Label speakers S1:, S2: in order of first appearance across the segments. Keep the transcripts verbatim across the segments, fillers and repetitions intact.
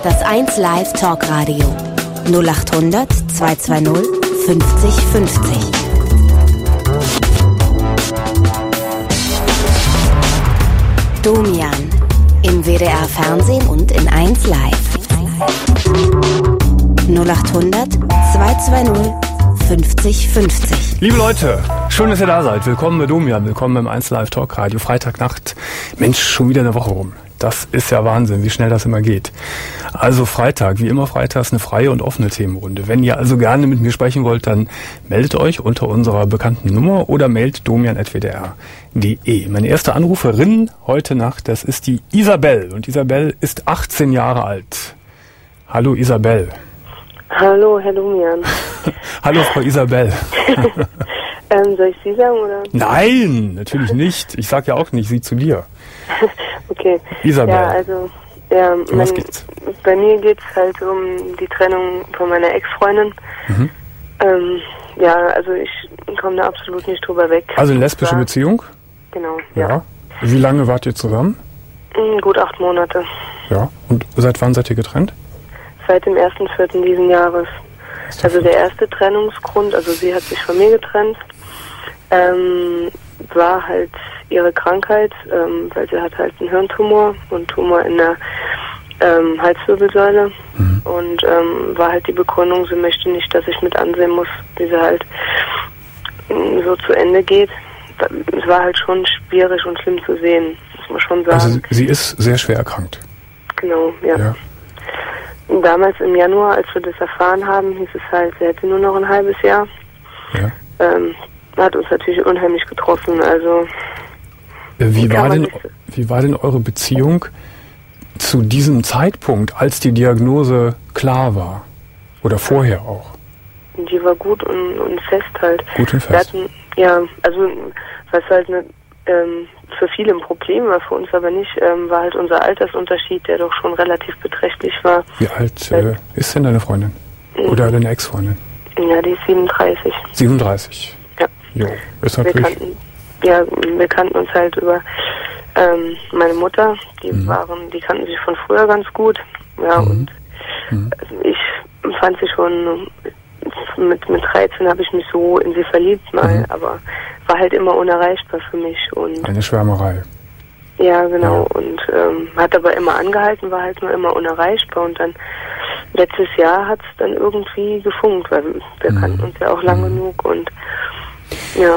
S1: Das eins Live Talkradio null acht hundert zweihundertzweißig fünfzig fünfzig. Domian im W D R Fernsehen und in eins Live. null acht hundert zweihundertzweißig fünfzig fünfzig.
S2: Liebe Leute, schön, dass ihr da seid. Willkommen bei Domian, willkommen beim eins Live Talkradio. Freitagnacht. Mensch, schon wieder eine Woche rum. Das ist ja Wahnsinn, wie schnell das immer geht. Also Freitag, wie immer freitags eine freie und offene Themenrunde. Wenn ihr also gerne mit mir sprechen wollt, dann meldet euch unter unserer bekannten Nummer oder mailt domian at w d r punkt d e. Meine erste Anruferin heute Nacht, das ist die Isabel. Und Isabel ist achtzehn Jahre alt. Hallo Isabel.
S3: Hallo, Herr Domian.
S2: Hallo Frau Isabel.
S3: ähm, soll ich Sie sagen, oder?
S2: Nein, natürlich nicht. Ich sag ja auch nicht Sie zu dir.
S3: Okay.
S2: Isabel.
S3: Ja, also, ja,
S2: um was geht's?
S3: Bei mir geht's halt um die Trennung von meiner Ex-Freundin.
S2: Mhm.
S3: Ähm, ja, also ich komme da absolut nicht drüber weg.
S2: Also eine lesbische Beziehung?
S3: Genau,
S2: ja.
S3: ja.
S2: Wie lange wart ihr zusammen?
S3: Gut acht Monate.
S2: Ja. Und seit wann seid ihr getrennt?
S3: Seit dem ersten Vierten diesen Jahres. Also der erste Trennungsgrund, also sie hat sich von mir getrennt, ähm, war halt ihre Krankheit, ähm, weil sie hat halt einen Hirntumor und Tumor in der ähm, Halswirbelsäule. Mhm. Und ähm, war halt die Begründung, sie möchte nicht, dass ich mit ansehen muss, wie sie halt ähm, so zu Ende geht. Es war halt schon schwierig und schlimm zu sehen, muss man schon sagen.
S2: Also sie ist sehr schwer erkrankt.
S3: Genau, ja.
S2: ja.
S3: Damals im Januar, als wir das erfahren haben, hieß es halt, sie hätte nur noch ein halbes Jahr.
S2: Ja.
S3: Ähm, hat uns natürlich unheimlich getroffen. Also
S2: wie war denn, wie war denn eure Beziehung zu diesem Zeitpunkt, als die Diagnose klar war? Oder vorher auch?
S3: Die war gut und, und fest halt.
S2: Gut und fest.
S3: Wir hatten, ja, also was halt eine, ähm, für viele ein Problem war, für uns aber nicht, ähm, war halt unser Altersunterschied, der doch schon relativ beträchtlich war.
S2: Wie alt äh, ist denn deine Freundin? Oder deine Ex-Freundin?
S3: Ja, die ist siebenunddreißig.
S2: siebenunddreißig?
S3: Ja.
S2: Jo, ist natürlich...
S3: Wir kannten, ja, wir kannten uns halt über ähm, meine Mutter, die mhm. waren, die kannten sich von früher ganz gut. Ja,
S2: mhm.
S3: und
S2: mhm.
S3: ich fand sie schon, mit, mit dreizehn habe ich mich so in sie verliebt mal, mhm. aber war halt immer unerreichbar für mich. Und
S2: eine Schwärmerei.
S3: Ja, genau.
S2: Ja.
S3: Und ähm, hat aber immer angehalten, war halt nur immer unerreichbar. Und dann letztes Jahr hat es dann irgendwie gefunkt, weil wir mhm. kannten uns ja auch lang mhm. genug. Und ja.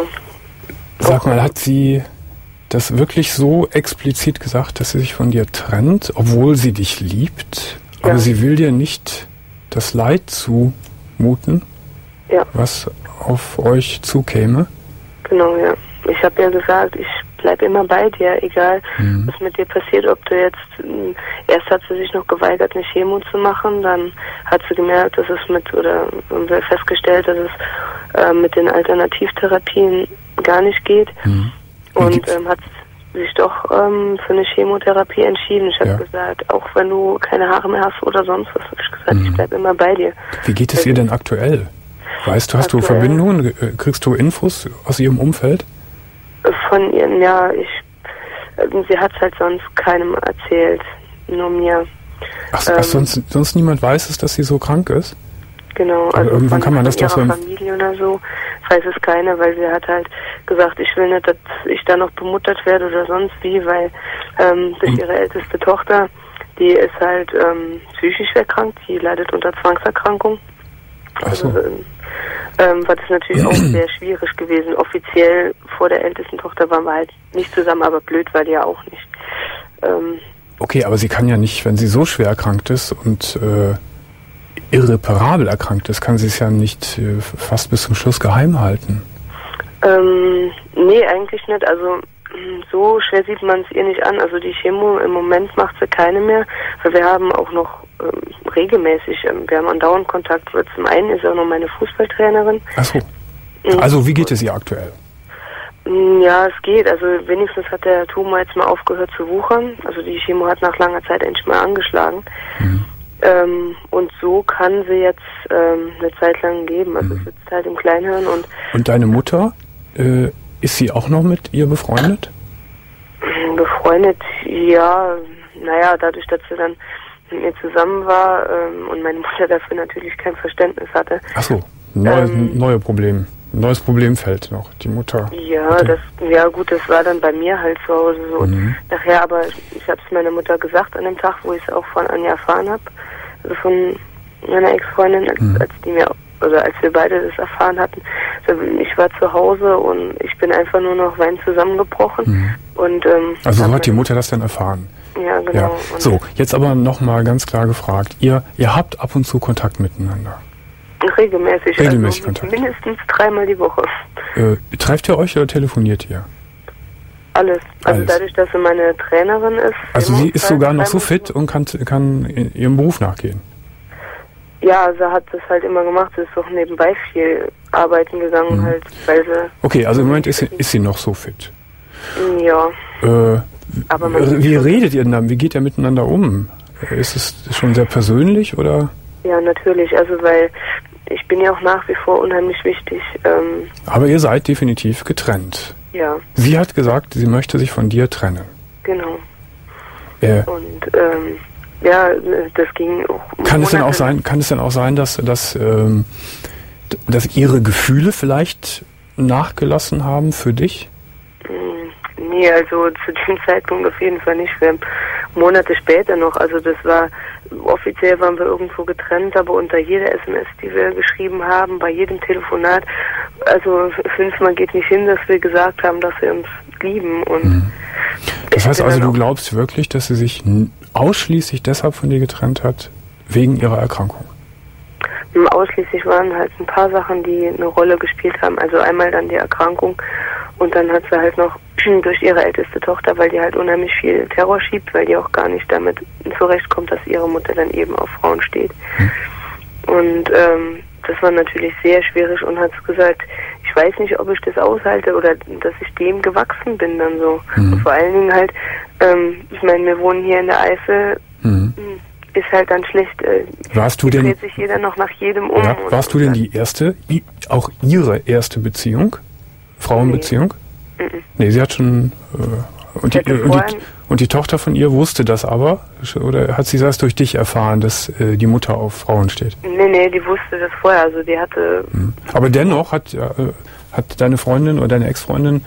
S2: Sag mal, hat sie das wirklich so explizit gesagt, dass sie sich von dir trennt, obwohl sie dich liebt, aber ja. sie will dir nicht das Leid zumuten,
S3: ja.
S2: was auf euch zukäme?
S3: Genau, ja. Ich habe ja gesagt, ich bleib immer bei dir, egal mhm. was mit dir passiert, ob du jetzt, erst hat sie sich noch geweigert, eine Chemo zu machen, dann hat sie gemerkt, dass es mit, oder festgestellt, dass es äh, mit den Alternativtherapien gar nicht geht mhm. und ähm, hat sich doch ähm, für eine Chemotherapie entschieden. Ich habe ja. gesagt, auch wenn du keine Haare mehr hast oder sonst was, habe ich gesagt, mhm. ich bleib immer bei dir.
S2: Wie geht es
S3: also,
S2: ihr denn aktuell? Weißt du, hast
S3: aktuell,
S2: du Verbindungen, kriegst du Infos aus ihrem Umfeld?
S3: Von ihren, ja, ich, sie hat es halt sonst keinem erzählt, nur mir.
S2: Ach, ähm, ach sonst, sonst niemand weiß es, dass sie so krank ist?
S3: Genau,
S2: aber
S3: also
S2: irgendwann
S3: von,
S2: kann man das doch so
S3: ihrer Familie oder so, weiß es keiner, weil sie hat halt gesagt, ich will nicht, dass ich da noch bemuttert werde oder sonst wie, weil ähm, durch ihre älteste Tochter, die ist halt ähm, psychisch erkrankt, die leidet unter Zwangserkrankung.
S2: Ach so.
S3: Also, ähm, war das natürlich auch sehr schwierig gewesen. Offiziell vor der ältesten Tochter waren wir halt nicht zusammen, aber blöd war die ja auch nicht. Ähm,
S2: okay, aber sie kann ja nicht, wenn sie so schwer erkrankt ist und äh, irreparabel erkrankt ist, kann sie es ja nicht äh, fast bis zum Schluss geheim halten.
S3: Ähm, nee, eigentlich nicht. Also so schwer sieht man es ihr nicht an. Also die Chemo im Moment macht sie keine mehr, weil wir haben auch noch ähm, regelmäßig, ähm, wir haben andauernd Kontakt. Zum einen ist auch noch meine Fußballtrainerin.
S2: Ach so. Also wie geht es ihr aktuell?
S3: Ja, es geht. Also wenigstens hat der Tumor jetzt mal aufgehört zu wuchern. Also die Chemo hat nach langer Zeit endlich mal angeschlagen. Mhm. Ähm, und so kann sie jetzt ähm, eine Zeit lang leben. Also mhm. sitzt halt im Kleinhirn. Und
S2: und deine Mutter, äh, ist sie auch noch mit ihr befreundet?
S3: Befreundet, ja. Naja, dadurch, dass sie dann mit mir zusammen war ähm, und meine Mutter dafür natürlich kein Verständnis hatte.
S2: Ach so, neues,
S3: ähm,
S2: neue Problem. Ein neues Problemfeld noch, die Mutter.
S3: Ja, das, ja gut, das war dann bei mir halt zu Hause so.
S2: Mhm.
S3: Nachher, aber ich habe es meiner Mutter gesagt an dem Tag, wo ich es auch von Anja erfahren habe, also von meiner Ex-Freundin, als, mhm. als die mir, oder als wir beide das erfahren hatten. Also ich war zu Hause und ich bin einfach nur noch weinend zusammengebrochen. Mhm. Und, ähm,
S2: also so hat die Mutter das dann erfahren?
S3: Ja, genau.
S2: Ja. So, jetzt aber nochmal ganz klar gefragt. Ihr, ihr habt ab und zu Kontakt miteinander?
S3: Regelmäßig.
S2: Regelmäßig
S3: also
S2: Kontakt.
S3: Mindestens dreimal die Woche.
S2: Äh, trefft ihr euch oder telefoniert ihr?
S3: Alles. Also
S2: Alles.
S3: Dadurch, dass sie meine Trainerin ist.
S2: Also sie ist sogar noch so fit und kann, kann ihrem Beruf nachgehen?
S3: Ja, sie hat das halt immer gemacht. Sie ist auch nebenbei viel arbeiten gegangen, mhm. halt, weil sie...
S2: Okay, also im Moment ist sie, ist sie noch so fit?
S3: Ja.
S2: Äh,
S3: Aber man
S2: wie redet ihr denn dann? Wie geht ihr miteinander um? Ist es schon sehr persönlich oder...
S3: Ja, natürlich. Also, weil ich bin ja auch nach wie vor unheimlich wichtig. Ähm,
S2: Aber ihr seid definitiv getrennt.
S3: Ja.
S2: Sie hat gesagt, sie möchte sich von dir trennen.
S3: Genau.
S2: Äh,
S3: Und ähm, ja, das ging auch.
S2: Kann es denn auch sein? Kann es denn auch sein, dass dass ähm, dass ihre Gefühle vielleicht nachgelassen haben für dich?
S3: Nee, also zu dem Zeitpunkt auf jeden Fall nicht. Wir haben Monate später noch, also das war, offiziell waren wir irgendwo getrennt, aber unter jeder S M S, die wir geschrieben haben, bei jedem Telefonat, also fünfmal geht nicht hin, dass wir gesagt haben, dass wir uns lieben. Und
S2: mhm. Das heißt also, du glaubst wirklich, dass sie sich ausschließlich deshalb von dir getrennt hat, wegen ihrer Erkrankung?
S3: Ausschließlich waren halt ein paar Sachen, die eine Rolle gespielt haben. Also einmal dann die Erkrankung und dann hat sie halt noch durch ihre älteste Tochter, weil die halt unheimlich viel Terror schiebt, weil die auch gar nicht damit zurechtkommt, dass ihre Mutter dann eben auf Frauen steht. Hm. Und ähm, das war natürlich sehr schwierig und hat gesagt, ich weiß nicht, ob ich das aushalte oder dass ich dem gewachsen bin dann so. Hm. Und vor allen Dingen halt, ähm, ich meine, wir wohnen hier in der Eifel, hm. ist halt dann schlecht. Äh,
S2: warst du denn,
S3: dreht sich jeder noch nach jedem um.
S2: Ja, warst du denn die erste, auch ihre erste Beziehung? Frauenbeziehung? Nee, mhm. nee sie hat schon... Äh, und, die, und, die, und die Tochter von ihr wusste das aber? Oder hat sie das durch dich erfahren, dass äh, die Mutter auf Frauen steht?
S3: Nee, nee, die wusste das vorher. Also die hatte...
S2: Mhm. Aber dennoch hat, äh, hat deine Freundin oder deine Ex-Freundin,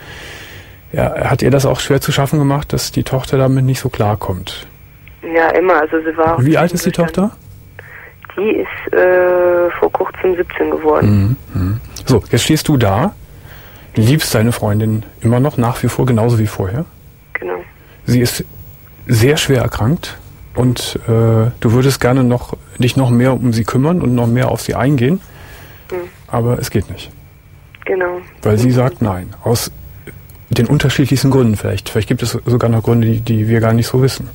S2: ja, hat ihr das auch schwer zu schaffen gemacht, dass die Tochter damit nicht so klarkommt?
S3: Ja, immer. Also sie war.
S2: Wie alt ist die Tochter?
S3: Die ist äh, vor kurzem siebzehn geworden.
S2: Mhm, mh. So, jetzt stehst du da, liebst deine Freundin immer noch nach wie vor, genauso wie vorher.
S3: Genau.
S2: Sie ist sehr schwer erkrankt und äh, du würdest gerne noch dich noch mehr um sie kümmern und noch mehr auf sie eingehen, mhm. aber es geht nicht.
S3: Genau.
S2: Weil sie sagt nein, aus den unterschiedlichsten Gründen vielleicht. Vielleicht gibt es sogar noch Gründe, die, die wir gar nicht so wissen.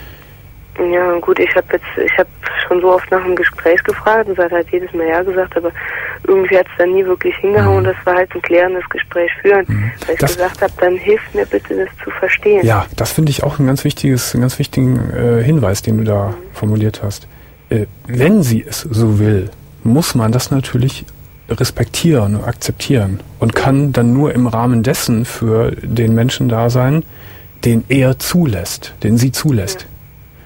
S3: Ja, gut, ich habe jetzt, ich habe schon so oft nach einem Gespräch gefragt und sie hat halt jedes Mal ja gesagt, aber irgendwie hat es dann nie wirklich hingehauen und das war halt ein klärendes Gespräch führen. Mhm. Weil ich das gesagt habe, dann hilft mir bitte, das zu verstehen.
S2: Ja, das finde ich auch ein ganz wichtiges, einen ganz wichtigen äh, Hinweis, den du da mhm. formuliert hast. Äh, wenn sie es so will, muss man das natürlich respektieren und akzeptieren und kann dann nur im Rahmen dessen für den Menschen da sein, den er zulässt, den sie zulässt. Ja.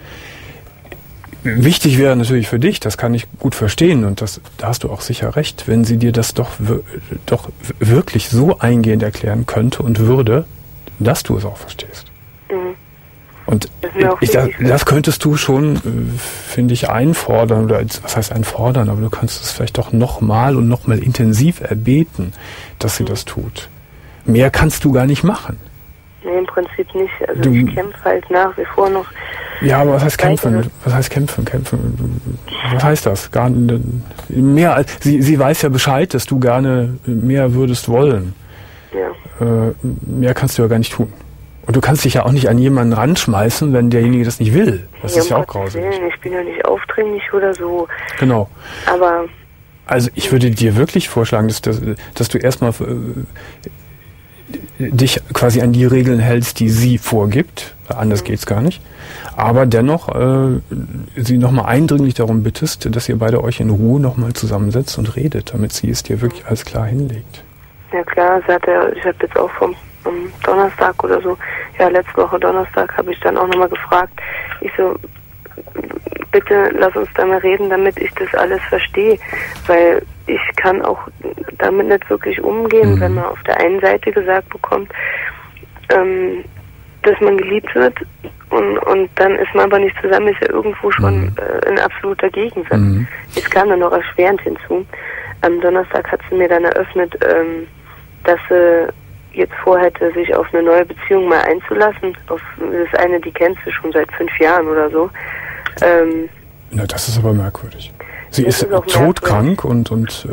S2: Wichtig wäre natürlich für dich, das kann ich gut verstehen und das, da hast du auch sicher recht, wenn sie dir das doch, doch wirklich so eingehend erklären könnte und würde, dass du es auch verstehst. Mhm. Und ich, das, das könntest du schon, finde ich, einfordern, oder was heißt einfordern, aber du kannst es vielleicht doch nochmal und nochmal intensiv erbeten, dass sie mhm. das tut. Mehr kannst du gar nicht machen.
S3: Nee, im Prinzip nicht. Also du, ich kämpfe halt nach wie vor noch.
S2: Ja, aber was heißt kämpfen? Was heißt kämpfen? Kämpfen? Was heißt das? Gar mehr als sie, sie weiß ja Bescheid, dass du gerne mehr würdest wollen. Ja. Äh, mehr kannst du ja gar nicht tun. Und du kannst dich ja auch nicht an jemanden ranschmeißen, wenn derjenige das nicht will. Das ja, ist ja auch grausig.
S3: Ich bin ja nicht aufdringlich oder so.
S2: Genau.
S3: Aber
S2: also ich würde dir wirklich vorschlagen, dass, dass, dass du erstmal äh, dich quasi an die Regeln hältst, die sie vorgibt. Anders mhm. geht's gar nicht. Aber dennoch äh, sie nochmal eindringlich darum bittest, dass ihr beide euch in Ruhe nochmal zusammensetzt und redet, damit sie es dir wirklich alles klar hinlegt.
S3: Ja klar, sie hat ja, ich habe jetzt auch vom um Donnerstag oder so, ja letzte Woche Donnerstag habe ich dann auch nochmal gefragt, ich so, bitte lass uns da mal reden, damit ich das alles verstehe, weil ich kann auch damit nicht wirklich umgehen, mhm. wenn man auf der einen Seite gesagt bekommt, ähm, dass man geliebt wird und, und dann ist man aber nicht zusammen, ist ja irgendwo schon mhm. äh, ein absoluter Gegensatz. Mhm. Jetzt kam dann noch erschwerend hinzu. Am Donnerstag hat sie mir dann eröffnet, ähm, dass sie jetzt vorhätte, sich auf eine neue Beziehung mal einzulassen. Auf, das ist eine, die kennst du schon seit fünf Jahren oder so. Ähm,
S2: Na, das ist aber merkwürdig. Sie ist, ist todkrank und, und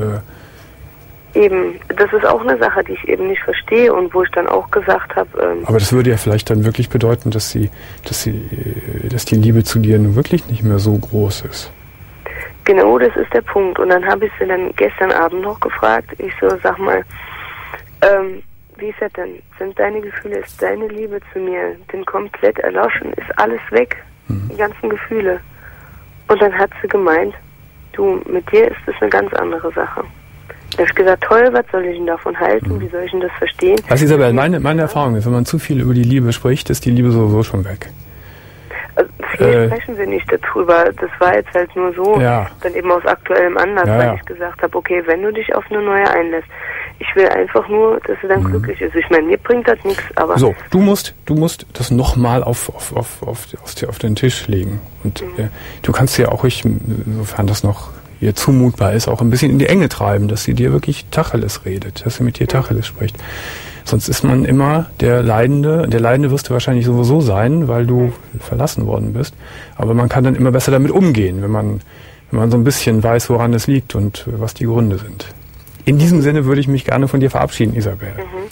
S2: äh
S3: eben, das ist auch eine Sache, die ich eben nicht verstehe und wo ich dann auch gesagt habe. Ähm,
S2: aber das würde ja vielleicht dann wirklich bedeuten, dass sie, dass sie, dass die Liebe zu dir nun wirklich nicht mehr so groß ist.
S3: Genau, das ist der Punkt. Und dann habe ich sie dann gestern Abend noch gefragt. Ich so, sag mal, ähm, wie ist das denn? Sind deine Gefühle, ist deine Liebe zu mir denn komplett erloschen? Ist alles weg? Mhm. Die ganzen Gefühle. Und dann hat sie gemeint, du, mit dir ist das eine ganz andere Sache. Da habe ich gesagt, toll, was soll ich denn davon halten? Mhm. Wie soll ich denn das verstehen?
S2: Also Isabel, meine, meine Erfahrung ist, wenn man zu viel über die Liebe spricht, ist die Liebe sowieso schon weg.
S3: Also viel äh, sprechen wir nicht darüber. Das war jetzt halt nur so,
S2: ja.
S3: dann eben aus aktuellem Anlass,
S2: ja,
S3: weil
S2: ja.
S3: ich gesagt habe, okay, wenn du dich auf eine neue einlässt, ich will einfach nur, dass sie dann mhm. glücklich ist. Ich meine, mir bringt das nichts, aber...
S2: So, du musst, du musst das nochmal auf, auf, auf, auf, auf, auf den Tisch legen. Und mhm. äh, du kannst ja auch, ich, sofern das noch ihr zumutbar ist, auch ein bisschen in die Enge treiben, dass sie dir wirklich Tacheles redet, dass sie mit dir mhm. Tacheles spricht. Sonst ist man immer der Leidende. Der Leidende wirst du wahrscheinlich sowieso sein, weil du verlassen worden bist. Aber man kann dann immer besser damit umgehen, wenn man, wenn man so ein bisschen weiß, woran es liegt und was die Gründe sind. In diesem Sinne würde ich mich gerne von dir verabschieden, Isabel.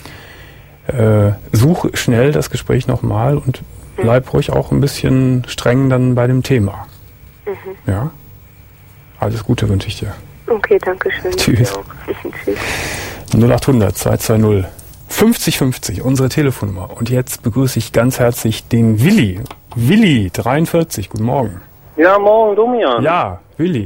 S2: Mhm. Äh, such schnell das Gespräch nochmal und bleib mhm. ruhig auch ein bisschen streng dann bei dem Thema. Mhm. Ja? Alles Gute wünsche ich dir.
S3: Okay, danke schön.
S2: Tschüss.
S3: Tschüss.
S2: null acht hundert zwei zwei null fünfzig fünfzig, unsere Telefonnummer. Und jetzt begrüße ich ganz herzlich den Willi. Willi, dreiundvierzig, guten Morgen.
S4: Ja, morgen, Domian.
S2: Ja, Willi.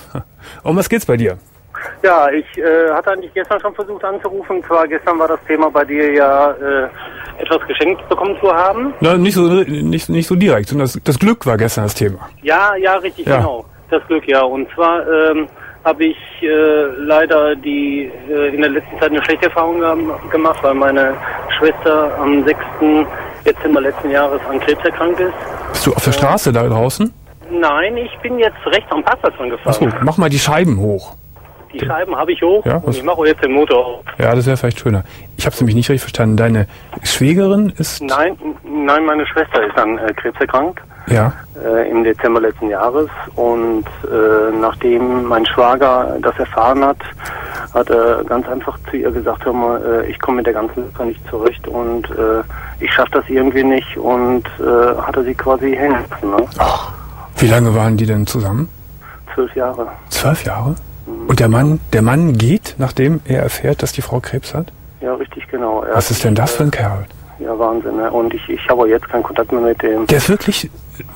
S2: Um was geht's bei dir?
S4: Ja, ich äh, hatte eigentlich gestern schon versucht anzurufen. Zwar gestern war das Thema bei dir ja äh, etwas geschenkt bekommen zu haben.
S2: Na, nicht so nicht, nicht so direkt, sondern das, das Glück war gestern das Thema.
S4: Ja, ja, richtig,
S2: ja.
S4: genau. Das Glück, ja. Und zwar ähm, habe ich äh, leider die äh, in der letzten Zeit eine schlechte Erfahrung gemacht, weil meine Schwester am sechsten Dezember letzten Jahres an Krebs erkrankt ist.
S2: Bist du auf der Straße da draußen?
S4: Nein, ich bin jetzt rechts am Parkplatz angefahren.
S2: Achso, mach mal die Scheiben hoch.
S4: Die Scheiben habe ich hoch
S2: ja,
S4: und ich mache jetzt den Motor auf.
S2: Ja, das wäre vielleicht schöner. Ich habe es nämlich nicht richtig verstanden. Deine Schwägerin ist...
S4: Nein, nein, meine Schwester ist an äh, Krebs erkrankt.
S2: Ja.
S4: Äh, im Dezember letzten Jahres. Und äh, nachdem mein Schwager das erfahren hat, hat er ganz einfach zu ihr gesagt, hör mal, äh, ich komme mit der ganzen Sache nicht zurecht und äh, ich schaffe das irgendwie nicht. Und äh, hat er sie quasi hängen lassen. Ne?
S2: Ach, wie lange waren die denn zusammen?
S4: Zwölf Jahre.
S2: Zwölf Jahre? Und der Mann, der Mann geht, nachdem er erfährt, dass die Frau Krebs hat?
S4: Ja, richtig, genau. Er
S2: Was ist denn das für ein Kerl?
S4: Ja, Wahnsinn, ne? Und ich, ich habe jetzt keinen Kontakt mehr mit dem.
S2: Der ist wirklich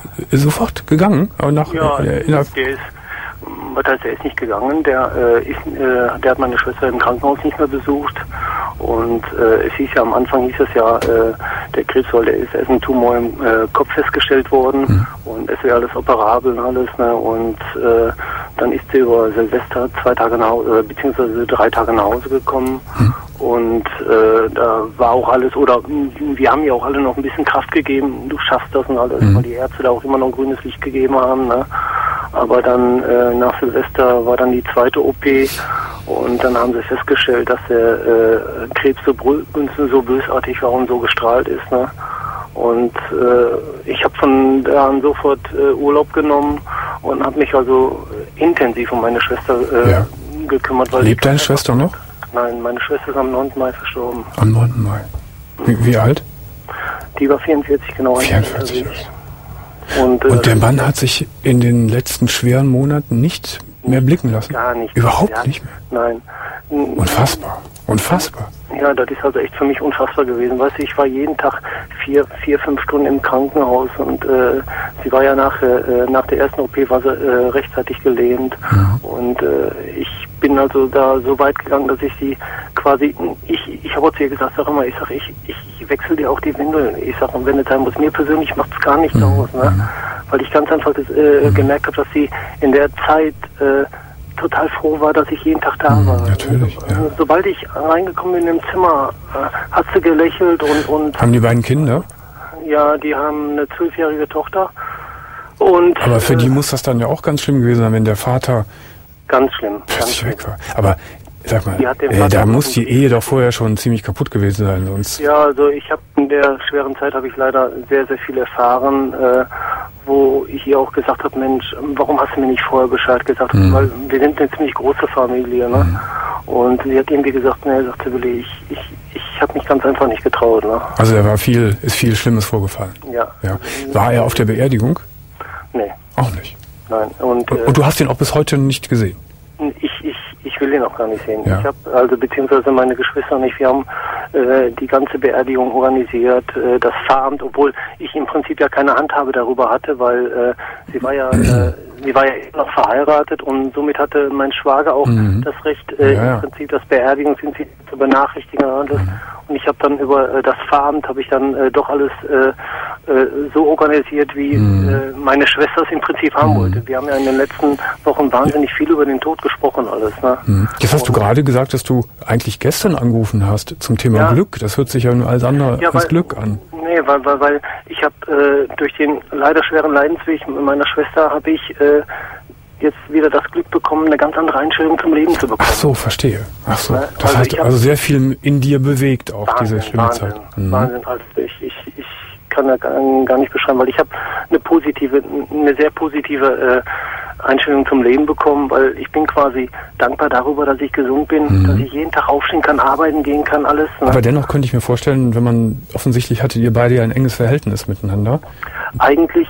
S2: sofort gegangen? Aber nach,
S4: ja,
S2: äh,
S4: der ist, was heißt, der ist nicht gegangen. Der, äh, ist, äh, der hat meine Schwester im Krankenhaus nicht mehr besucht. Und äh, es hieß ja, am Anfang hieß es ja, äh, der Krebs, weil der ist erst ein Tumor im äh, Kopf festgestellt worden. Mhm. Und es wäre alles operabel und alles. Ne? Und äh, dann ist sie über Silvester zwei Tage nach Hause, äh, beziehungsweise drei Tage nach Hause gekommen. Mhm. Und äh, da war auch alles, oder wir haben ja auch alle noch ein bisschen Kraft gegeben, du schaffst das und alles, mhm. weil die Ärzte da auch immer noch grünes Licht gegeben haben. Ne? Aber dann äh, nach Silvester war dann die zweite O P und dann haben sie festgestellt, dass der äh, Krebs so, so bösartig war und so gestrahlt ist. Ne? Und äh, ich habe von da an sofort äh, Urlaub genommen und habe mich also intensiv um meine Schwester äh, ja. gekümmert. Weil
S2: Lebt deine Schwester noch?
S4: Nein, meine Schwester ist am neunten Mai verstorben.
S2: Am neunten Mai. Wie, wie alt?
S4: Die war vierundvierzig, genau.
S2: vierundvierzig. Und, äh, Und der Mann hat sich in den letzten schweren Monaten nicht mehr blicken lassen?
S4: Gar nicht.
S2: Überhaupt
S4: hat,
S2: nicht mehr?
S4: Nein.
S2: Unfassbar. Unfassbar.
S4: Ja, das ist also echt für mich unfassbar gewesen. Weißt du, ich war jeden Tag vier, vier, fünf Stunden im Krankenhaus und äh, sie war ja nach, äh, nach der ersten O P war sie äh, rechtzeitig gelähmt. Mhm. Und äh, ich bin also da so weit gegangen, dass ich sie quasi, ich, ich habe zu ihr gesagt, sag mal, ich sag, ich, ich wechsle dir auch die Windeln. Ich sag, und wenn es sein muss, mir persönlich macht es gar nichts mhm. aus, ne? weil ich ganz einfach das, äh, mhm. gemerkt habe, dass sie in der Zeit äh, total froh war, dass ich jeden Tag da
S2: mhm,
S4: war.
S2: Natürlich,
S4: also,
S2: ja.
S4: Sobald ich reingekommen bin im Zimmer, äh, hat sie gelächelt und, und...
S2: Haben die beiden Kinder?
S4: Ja, die haben eine zwölfjährige Tochter. Und,
S2: aber für
S4: äh,
S2: die muss das dann ja auch ganz schlimm gewesen sein, wenn der Vater
S4: ganz schlimm,
S2: plötzlich
S4: ganz
S2: weg war. Aber sag mal, äh,
S4: Vater
S2: da muss die Ehe doch vorher schon ziemlich kaputt gewesen sein, sonst.
S4: Ja, also ich habe in der schweren Zeit habe ich leider sehr, sehr viel erfahren, äh, wo ich ihr auch gesagt habe, Mensch, warum hast du mir nicht vorher Bescheid gesagt? Mhm. Weil wir sind eine ziemlich große Familie, ne? Mhm. Und sie hat irgendwie gesagt, ne, sagte Willi, ich, ich, ich habe mich ganz einfach nicht getraut, ne?
S2: Also da war viel, ist viel Schlimmes vorgefallen.
S4: Ja.
S2: ja. War er auf der Beerdigung?
S4: Nee.
S2: Auch nicht?
S4: Nein. Und,
S2: und,
S4: äh,
S2: und du hast ihn auch bis heute nicht gesehen?
S4: Ich, ich, ich will ihn auch gar nicht sehen.
S2: Ja.
S4: Ich habe, also beziehungsweise meine Geschwister und ich, wir haben äh, die ganze Beerdigung organisiert, äh, das Pfarramt, obwohl ich im Prinzip ja keine Handhabe darüber hatte, weil äh, sie war ja äh, sie war ja noch verheiratet und somit hatte mein Schwager auch mhm. das Recht, äh,
S2: ja, ja.
S4: im Prinzip das Beerdigungsinstitut zu benachrichtigen und alles. Mhm. Und ich habe dann über äh, das Pfarramt habe ich dann äh, doch alles äh, äh, so organisiert, wie mhm. äh, meine Schwester es im Prinzip haben mhm. wollte. Wir haben ja in den letzten Wochen wahnsinnig viel über den Tod gesprochen, alles. Ne?
S2: Mhm. Jetzt hast und, du gerade gesagt, dass du eigentlich gestern angerufen hast zum Thema ja. Glück. Das hört sich ja nur alles andere
S4: ja,
S2: als
S4: weil,
S2: Glück an.
S4: Nee, weil, weil, weil ich habe äh, durch den leider schweren Leidensweg mit meiner Schwester habe ich äh, jetzt wieder das Glück bekommen, eine ganz andere Einstellung zum Leben zu bekommen.
S2: Ach so, verstehe. Ach so,
S4: ne?
S2: das
S4: also
S2: heißt also sehr viel in dir bewegt auch,
S4: Wahnsinn,
S2: diese schlimme
S4: Wahnsinn,
S2: Zeit. Mhm.
S4: Wahnsinn, also ich, ich, ich kann da gar nicht beschreiben, weil ich habe eine positive, eine sehr positive äh, Einstellung zum Leben bekommen, weil ich bin quasi dankbar darüber, dass ich gesund bin, mhm. dass ich jeden Tag aufstehen kann, arbeiten gehen kann, alles. Ne?
S2: Aber dennoch könnte ich mir vorstellen, wenn man, offensichtlich hattet ihr beide ja ein enges Verhältnis miteinander.
S4: Eigentlich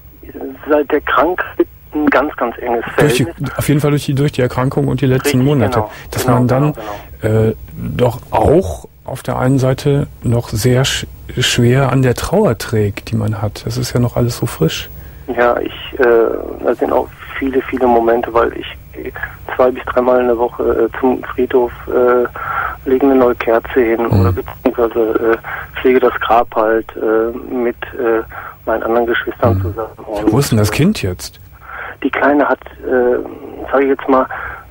S4: seit der Krankheit ein ganz, ganz enges Verhältnis.
S2: Durch die, auf jeden Fall durch die, durch die Erkrankung und die letzten
S4: Richtig,
S2: Monate.
S4: Genau,
S2: dass
S4: genau,
S2: man dann
S4: genau, genau.
S2: Äh, doch auch auf der einen Seite noch sehr sch schwer an der Trauer trägt, die man hat. Das ist ja noch alles so frisch.
S4: Ja, ich, äh, da sind auch viele, viele Momente, weil ich zwei bis dreimal in der Woche äh, zum Friedhof äh, lege eine neue Kerze hin mhm. oder beziehungsweise äh, pflege das Grab halt äh, mit äh, meinen anderen Geschwistern mhm. zusammen. Und
S2: wo ist denn das Kind jetzt?
S4: Die Kleine hat, äh, sage ich jetzt mal,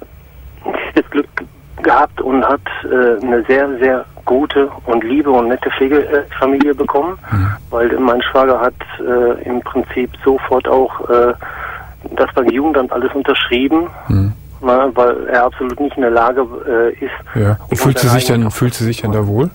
S4: das Glück gehabt und hat äh, eine sehr, sehr gute und liebe und nette Pflegefamilie bekommen, mhm. weil mein Schwager hat äh, im Prinzip sofort auch äh, das beim Jugendamt alles unterschrieben, mhm. na, weil er absolut nicht in der Lage äh, ist.
S2: Ja. Und fühlt sie sich denn, fühlt sie sich denn da wohl?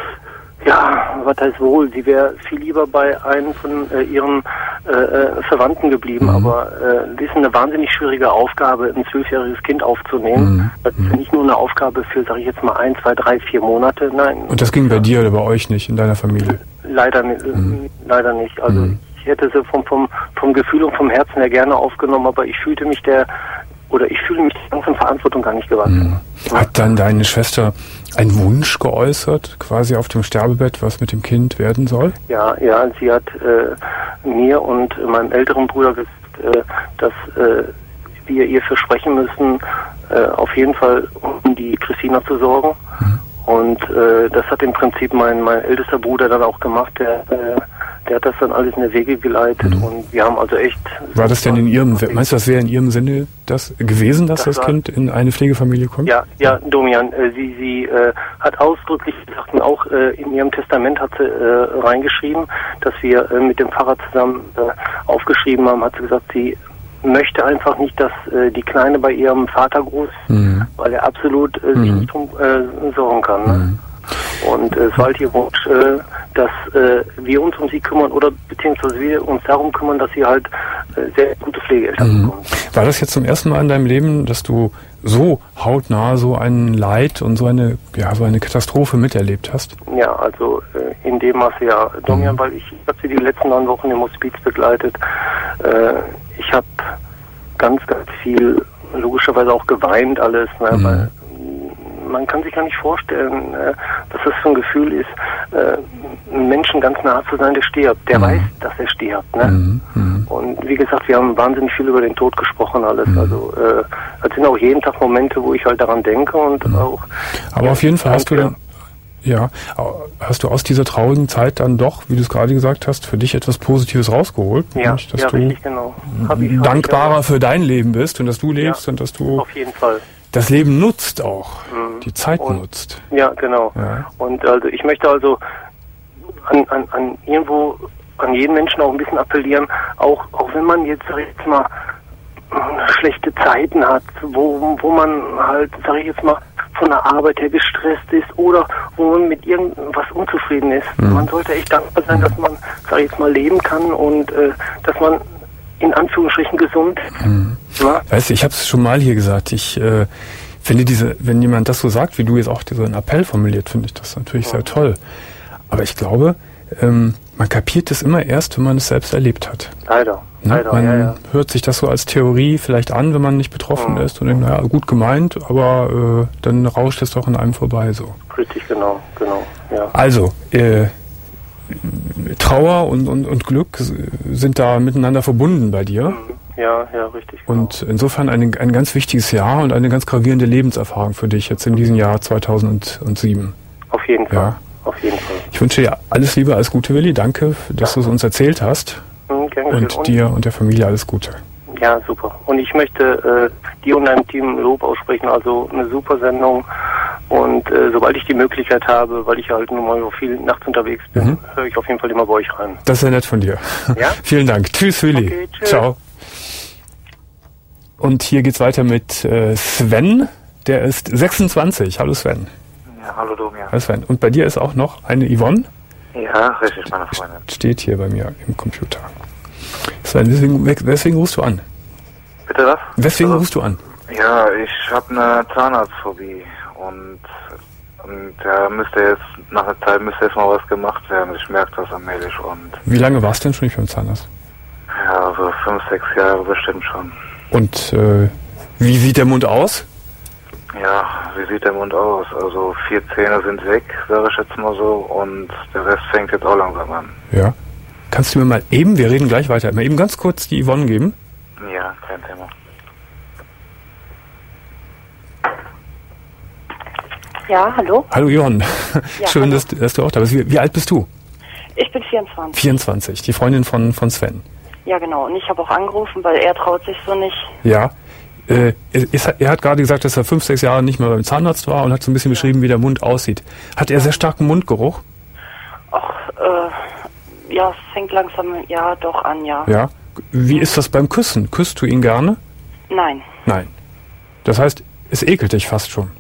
S4: Ja, was heißt wohl? Sie wäre viel lieber bei einem von äh, ihren äh, Verwandten geblieben, mhm. aber äh, das ist eine wahnsinnig schwierige Aufgabe, ein zwölfjähriges Kind aufzunehmen. Mhm. Das ist nicht nur eine Aufgabe für, sage ich jetzt mal, ein, zwei, drei, vier Monate. Nein.
S2: Und das ging bei dir oder bei euch nicht, in deiner Familie?
S4: Leider, mhm. leider nicht. Also
S2: mhm.
S4: ich hätte sie vom, vom, vom Gefühl und vom Herzen her gerne aufgenommen, aber ich fühlte mich der Oder ich fühle mich der ganzen Verantwortung gar nicht gewachsen.
S2: Mhm. Hat dann deine Schwester einen Wunsch geäußert, quasi auf dem Sterbebett, was mit dem Kind werden soll?
S4: Ja, ja, sie hat äh, mir und meinem älteren Bruder gesagt, äh, dass äh, wir ihr versprechen müssen, äh, auf jeden Fall um die Christina zu sorgen. Mhm. Und äh, das hat im Prinzip mein, mein ältester Bruder dann auch gemacht, der äh, Der hat das dann alles in die Wege geleitet mhm. und wir haben also echt...
S2: War das denn in Ihrem, meinst du, das wäre in Ihrem Sinne das gewesen, dass das, das Kind in eine Pflegefamilie kommt?
S4: Ja, ja, Domian, äh, sie, sie äh, hat ausdrücklich gesagt und auch äh, in ihrem Testament hat sie äh, reingeschrieben, dass wir äh, mit dem Pfarrer zusammen äh, aufgeschrieben haben, hat sie gesagt, sie möchte einfach nicht, dass äh, die Kleine bei ihrem Vater groß ist, mhm. weil er absolut äh, sich mhm. nicht drum äh, sorgen kann. Ne? Mhm. Und äh, es war halt ihr Wunsch, äh, dass äh, wir uns um sie kümmern oder beziehungsweise wir uns darum kümmern, dass sie halt äh, sehr gute Pflegeeltern
S2: mhm.
S4: bekommen.
S2: War das jetzt zum ersten Mal in deinem Leben, dass du so hautnah so ein Leid und so eine, ja, so eine Katastrophe miterlebt hast?
S4: Ja, also äh, in dem Maße ja, Domian, mhm. weil ich habe sie die letzten neun Wochen im Hospiz begleitet. Äh, ich habe ganz, ganz viel, logischerweise auch geweint alles, ne, mhm. weil man kann sich gar nicht vorstellen, äh, was das für ein Gefühl ist, äh, einem Menschen ganz nah zu sein, der stirbt. Der mhm. weiß, dass er stirbt. Ne? Mhm. Mhm. Und wie gesagt, wir haben wahnsinnig viel über den Tod gesprochen alles. Mhm. Also äh, es sind auch jeden Tag Momente, wo ich halt daran denke und mhm. auch...
S2: Aber
S4: ja,
S2: auf jeden Fall hast du dann... Ja, hast du aus dieser traurigen Zeit dann doch, wie du es gerade gesagt hast, für dich etwas Positives rausgeholt?
S4: Ja,
S2: nicht, dass
S4: ja
S2: du
S4: richtig, genau. Hab ich, hab
S2: dankbarer
S4: ich
S2: für dein Leben bist und dass du lebst
S4: ja,
S2: und dass du
S4: auf jeden Fall
S2: das Leben nutzt auch,
S4: mhm.
S2: die Zeit
S4: und,
S2: nutzt.
S4: Ja, genau.
S2: Ja.
S4: Und also ich möchte also an, an, an irgendwo an jeden Menschen auch ein bisschen appellieren, auch auch wenn man jetzt, sag ich jetzt mal, schlechte Zeiten hat, wo wo man halt, sag ich jetzt mal, von der Arbeit her gestresst ist oder wo man mit irgendwas unzufrieden ist. Mhm. Man sollte echt dankbar sein, dass man, sag ich jetzt mal, leben kann und äh, dass man in Anführungsstrichen gesund ist.
S2: Mhm. Ja? Weißt du, ich habe es schon mal hier gesagt, ich äh, finde diese, wenn jemand das so sagt, wie du jetzt auch so einen Appell formuliert, finde ich das natürlich ja. sehr toll. Aber ich glaube, ähm, man kapiert es immer erst, wenn man es selbst erlebt hat.
S4: Leider.
S2: Ne?
S4: Leider
S2: Man
S4: ja, ja.
S2: hört sich das so als Theorie vielleicht an, wenn man nicht betroffen mhm. ist und denkt, naja, gut gemeint, aber äh, dann rauscht es doch an einem vorbei so.
S4: Richtig, genau, genau. Ja.
S2: Also, äh, Trauer und, und, und Glück sind da miteinander verbunden bei dir.
S4: Mhm. Ja, ja, richtig. Genau.
S2: Und insofern ein, ein ganz wichtiges Jahr und eine ganz gravierende Lebenserfahrung für dich jetzt in diesem Jahr zweitausendsieben.
S4: Auf jeden Fall.
S2: Ja.
S4: Auf jeden Fall.
S2: Ich wünsche dir alles Liebe, alles Gute, Willi. Danke, dass ja. du es uns erzählt hast.
S4: Mhm,
S2: und, und dir und der Familie alles Gute.
S4: Ja, super. Und ich möchte äh, dir und deinem Team Lob aussprechen. Also eine super Sendung. Und äh, sobald ich die Möglichkeit habe, weil ich halt nun mal so viel nachts unterwegs bin, mhm. höre ich auf jeden Fall immer bei euch rein.
S2: Das ist ja nett von dir.
S4: Ja?
S2: Vielen Dank. Tschüss, Willi.
S4: Okay, tschüss.
S2: Ciao. Und hier geht's weiter mit äh, Sven. Der ist sechsundzwanzig. Hallo Sven.
S5: Ja, hallo Domian.
S2: Hallo Sven. Und bei dir ist auch noch eine Yvonne?
S5: Ja, richtig, meine Freundin.
S2: Steht hier bei mir im Computer. Sven, weswegen, weswegen rufst du an?
S5: Bitte was?
S2: Weswegen
S5: also,
S2: rufst du an?
S5: Ja, ich habe eine Zahnarztphobie und, und da müsste jetzt, nach einer Zeit müsste jetzt mal was gemacht werden. Ich merke das allmählich und...
S2: Wie lange warst du denn schon nicht beim Zahnarzt?
S5: Ja, so fünf, sechs Jahre bestimmt schon.
S2: Und äh, wie sieht der Mund aus?
S5: Ja, wie sieht der Mund aus? Also vier Zähne sind weg, sage ich jetzt mal so, und der Rest fängt jetzt auch langsam an.
S2: Ja. Kannst du mir mal eben, wir reden gleich weiter, mal eben ganz kurz die Yvonne geben?
S5: Ja, kein Thema.
S3: Ja, hallo?
S2: Hallo Yvonne.
S3: Ja,
S2: Schön,
S3: hallo.
S2: Dass, dass du auch da bist. Wie, wie alt bist du?
S3: Ich bin vierundzwanzig.
S2: vierundzwanzig, die Freundin von, von Sven.
S3: Ja, genau. Und ich habe auch angerufen, weil er traut sich so nicht.
S2: Ja. Äh, ist, er hat gerade gesagt, dass er fünf, sechs Jahre nicht mehr beim Zahnarzt war und hat so ein bisschen beschrieben, wie der Mund aussieht. Hat er sehr starken Mundgeruch?
S3: Ach, äh, ja, es fängt langsam, ja, doch an, ja.
S2: Ja. Wie ist das beim Küssen? Küsst du ihn gerne?
S3: Nein.
S2: Nein. Das heißt, es ekelt dich fast schon.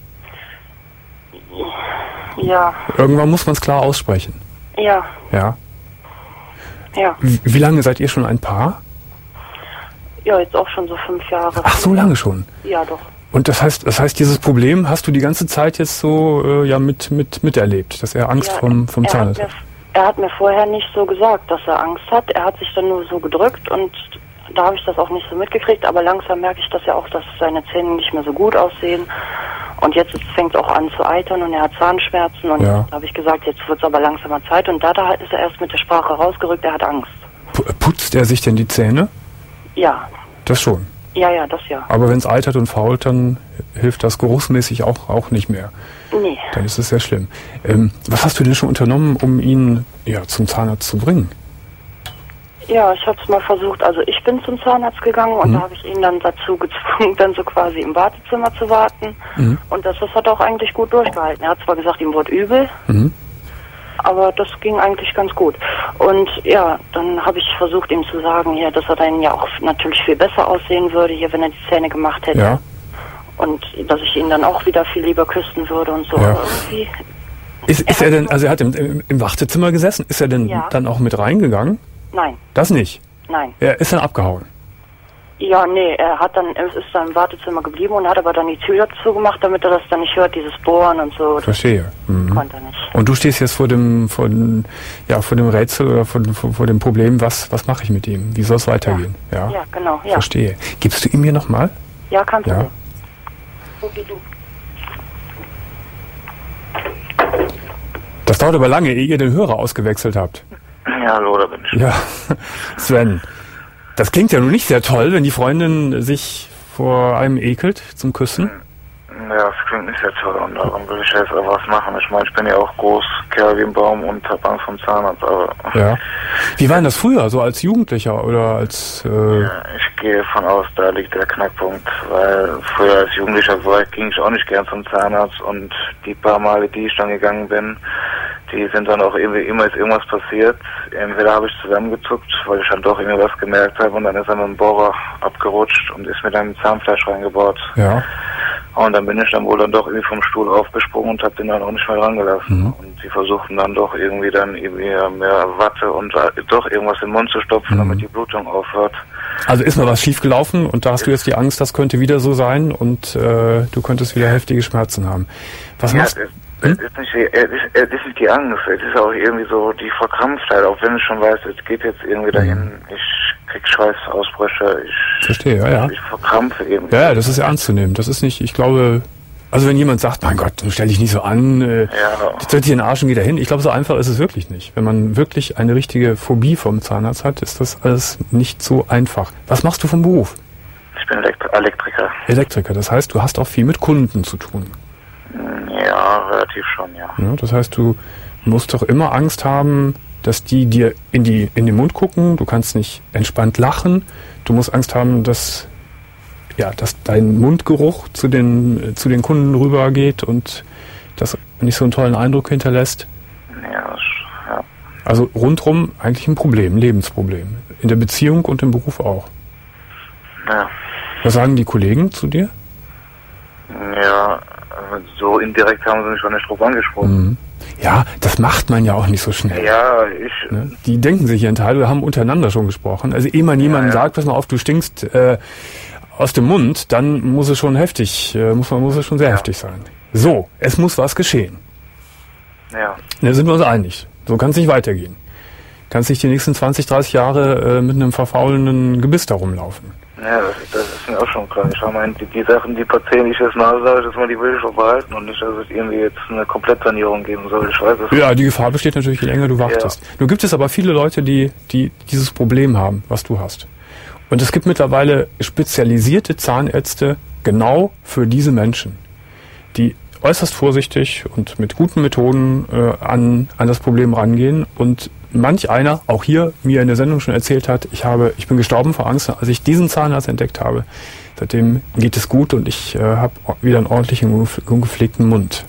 S3: Ja.
S2: Irgendwann muss man es klar aussprechen.
S3: Ja.
S2: Ja.
S3: Ja.
S2: Wie, wie lange seid ihr schon ein Paar?
S3: Ja, jetzt auch schon so fünf Jahre.
S2: Ach, so lange schon?
S3: Ja, doch.
S2: Und das heißt, das heißt, dieses Problem hast du die ganze Zeit jetzt so äh, ja mit mit miterlebt, dass er Angst
S3: ja,
S2: vom vom Zahnarzt hat.
S3: Er hat mir vorher nicht so gesagt, dass er Angst hat. Er hat sich dann nur so gedrückt und da habe ich das auch nicht so mitgekriegt. Aber langsam merke ich das ja auch, dass seine Zähne nicht mehr so gut aussehen. Und jetzt fängt es auch an zu eitern und er hat Zahnschmerzen. Und
S2: ja.
S3: da habe ich gesagt, jetzt wird es aber langsamer Zeit. Und da, da ist er erst mit der Sprache rausgerückt, er hat Angst.
S2: P- putzt er sich denn die Zähne?
S3: Ja.
S2: Das schon.
S3: Ja, ja, das ja.
S2: Aber wenn es eitert und fault, dann hilft das geruchsmäßig auch, auch nicht mehr.
S3: Nee.
S2: Dann ist es sehr schlimm. Ähm, was hast du denn schon unternommen, um ihn ja, zum Zahnarzt zu bringen?
S3: Ja, ich habe es mal versucht. Also ich bin zum Zahnarzt gegangen und
S2: mhm.
S3: da habe ich ihn dann dazu gezwungen, dann so quasi im Wartezimmer zu warten. Mhm. Und das, das hat er auch eigentlich gut durchgehalten. Er hat zwar gesagt, ihm wurde übel, mhm. aber das ging eigentlich ganz gut. Und ja, dann habe ich versucht, ihm zu sagen, hier, dass er dann ja auch natürlich viel besser aussehen würde, hier, wenn er die Zähne gemacht hätte.
S2: Ja.
S3: Und dass ich ihn dann auch wieder viel lieber küssen würde und so.
S2: Ja.
S3: Aber irgendwie...
S2: Ist, ist er, er denn, also er hat im, im, im Wartezimmer gesessen, ist er denn
S3: ja.
S2: dann auch mit reingegangen?
S3: Nein.
S2: Das nicht?
S3: Nein.
S2: Er ist dann abgehauen?
S3: Ja, nee, er hat dann, er ist dann im Wartezimmer geblieben und hat aber dann die Tür zugemacht, damit er das dann nicht hört, dieses Bohren und so.
S2: Verstehe. Mhm.
S3: Konnte er nicht.
S2: Und du stehst jetzt vor dem, vor dem, ja, vor dem Rätsel oder vor, vor, vor dem Problem, was, was mache ich mit ihm? Wie soll es weitergehen? Ja.
S3: Ja. Ja, genau, ja.
S2: Verstehe. Gibst du ihm hier nochmal?
S3: Ja, kannst
S2: ja.
S3: du. Wo geh du?
S2: Das dauert aber lange, ehe ihr den Hörer ausgewechselt habt.
S5: Ja, hallo, da bin ich.
S2: Ja, Sven, das klingt ja nun nicht sehr toll, wenn die Freundin sich vor einem ekelt zum Küssen.
S5: Ja, das klingt nicht sehr toll und darum will ich jetzt auch was machen. Ich meine, ich bin ja auch groß, Kerl wie ein Baum und hab Angst vom Zahnarzt, aber...
S2: Ja. Wie war denn das früher, so als Jugendlicher oder als... Äh
S5: ja, ich gehe von aus, da liegt der Knackpunkt, weil früher als Jugendlicher war, ging ich auch nicht gern zum Zahnarzt und die paar Male, die ich dann gegangen bin, die sind dann auch irgendwie, immer ist irgendwas passiert. Entweder habe ich zusammengezuckt, weil ich dann doch irgendwie was gemerkt habe und dann ist er mit dem Bohrer abgerutscht und ist mir dann mit Zahnfleisch reingebohrt.
S2: Ja.
S5: Und dann bin ich dann wohl dann doch irgendwie vom Stuhl aufgesprungen und habe den dann auch nicht mehr dran gelassen. Mhm. Und sie versuchten dann doch irgendwie dann irgendwie mehr Watte und doch irgendwas in den Mund zu stopfen, mhm. damit die Blutung aufhört.
S2: Also ist mal was schiefgelaufen und da hast du jetzt die Angst, das könnte wieder so sein und äh, du könntest wieder heftige Schmerzen haben. Was
S5: ja,
S2: machst du?
S5: Es ist nicht, es ist, es ist nicht die Angst, es ist auch irgendwie so die Verkrampftheit, auch wenn ich schon weiß, es geht jetzt irgendwie dahin, ich krieg Schweißausbrüche, ich,
S2: Verstehe, ja, ja.
S5: ich verkrampfe irgendwie.
S2: Ja, das ist ernst zu nehmen, das ist nicht, ich glaube, also wenn jemand sagt, mein Gott, stell dich nicht so an, äh,
S5: ja.
S2: tritt dir in den Arsch und geh dahin, ich glaube, so einfach ist es wirklich nicht. Wenn man wirklich eine richtige Phobie vom Zahnarzt hat, ist das alles nicht so einfach. Was machst du vom Beruf?
S5: Ich bin Elektri- Elektriker.
S2: Elektriker, das heißt, du hast auch viel mit Kunden zu tun.
S5: Ja, relativ schon, ja.
S2: Ja, das heißt, du musst doch immer Angst haben, dass die dir in die in den Mund gucken. Du kannst nicht entspannt lachen. Du musst Angst haben, dass ja, dass dein Mundgeruch zu den zu den Kunden rübergeht und das nicht so einen tollen Eindruck hinterlässt.
S5: Ja, das, ja.
S2: Also rundrum eigentlich ein Problem, ein Lebensproblem. In der Beziehung und im Beruf auch.
S5: Ja.
S2: Was sagen die Kollegen zu dir?
S5: Ja, so indirekt haben sie mich schon nicht drauf angesprochen.
S2: Mhm. Ja, das macht man ja auch nicht so schnell.
S5: Ja, ich...
S2: Ne? Die denken sich ihren Teil, wir haben untereinander schon gesprochen. Also ehe man jemandem
S5: ja, ja.
S2: sagt, pass mal auf, du stinkst äh, aus dem Mund, dann muss es schon heftig, äh, muss man muss es schon sehr ja. heftig sein. So, es muss was geschehen.
S5: Ja.
S2: Da sind wir uns einig. So kann es nicht weitergehen. Kannst nicht die nächsten zwanzig, dreißig Jahre äh, mit einem verfaulenden Gebiss da rumlaufen.
S5: Ja, das, das ist mir auch schon klar. Ich meine, die, die Sachen, die Patienten, die ich jetzt mal sage, dass man die will ich auch behalten und nicht, dass es irgendwie jetzt eine Komplettsanierung geben soll. Ich weiß es.
S2: Ja, die Gefahr besteht natürlich, je länger du wartest. Ja. Nun gibt es aber viele Leute, die, die dieses Problem haben, was du hast. Und es gibt mittlerweile spezialisierte Zahnärzte genau für diese Menschen, die äußerst vorsichtig und mit guten Methoden äh, an, an das Problem rangehen und manch einer, auch hier mir in der Sendung schon erzählt hat, ich habe, ich bin gestorben vor Angst, als ich diesen Zahnarzt entdeckt habe. Seitdem geht es gut und ich äh, habe wieder einen ordentlichen, ungepflegten Mund.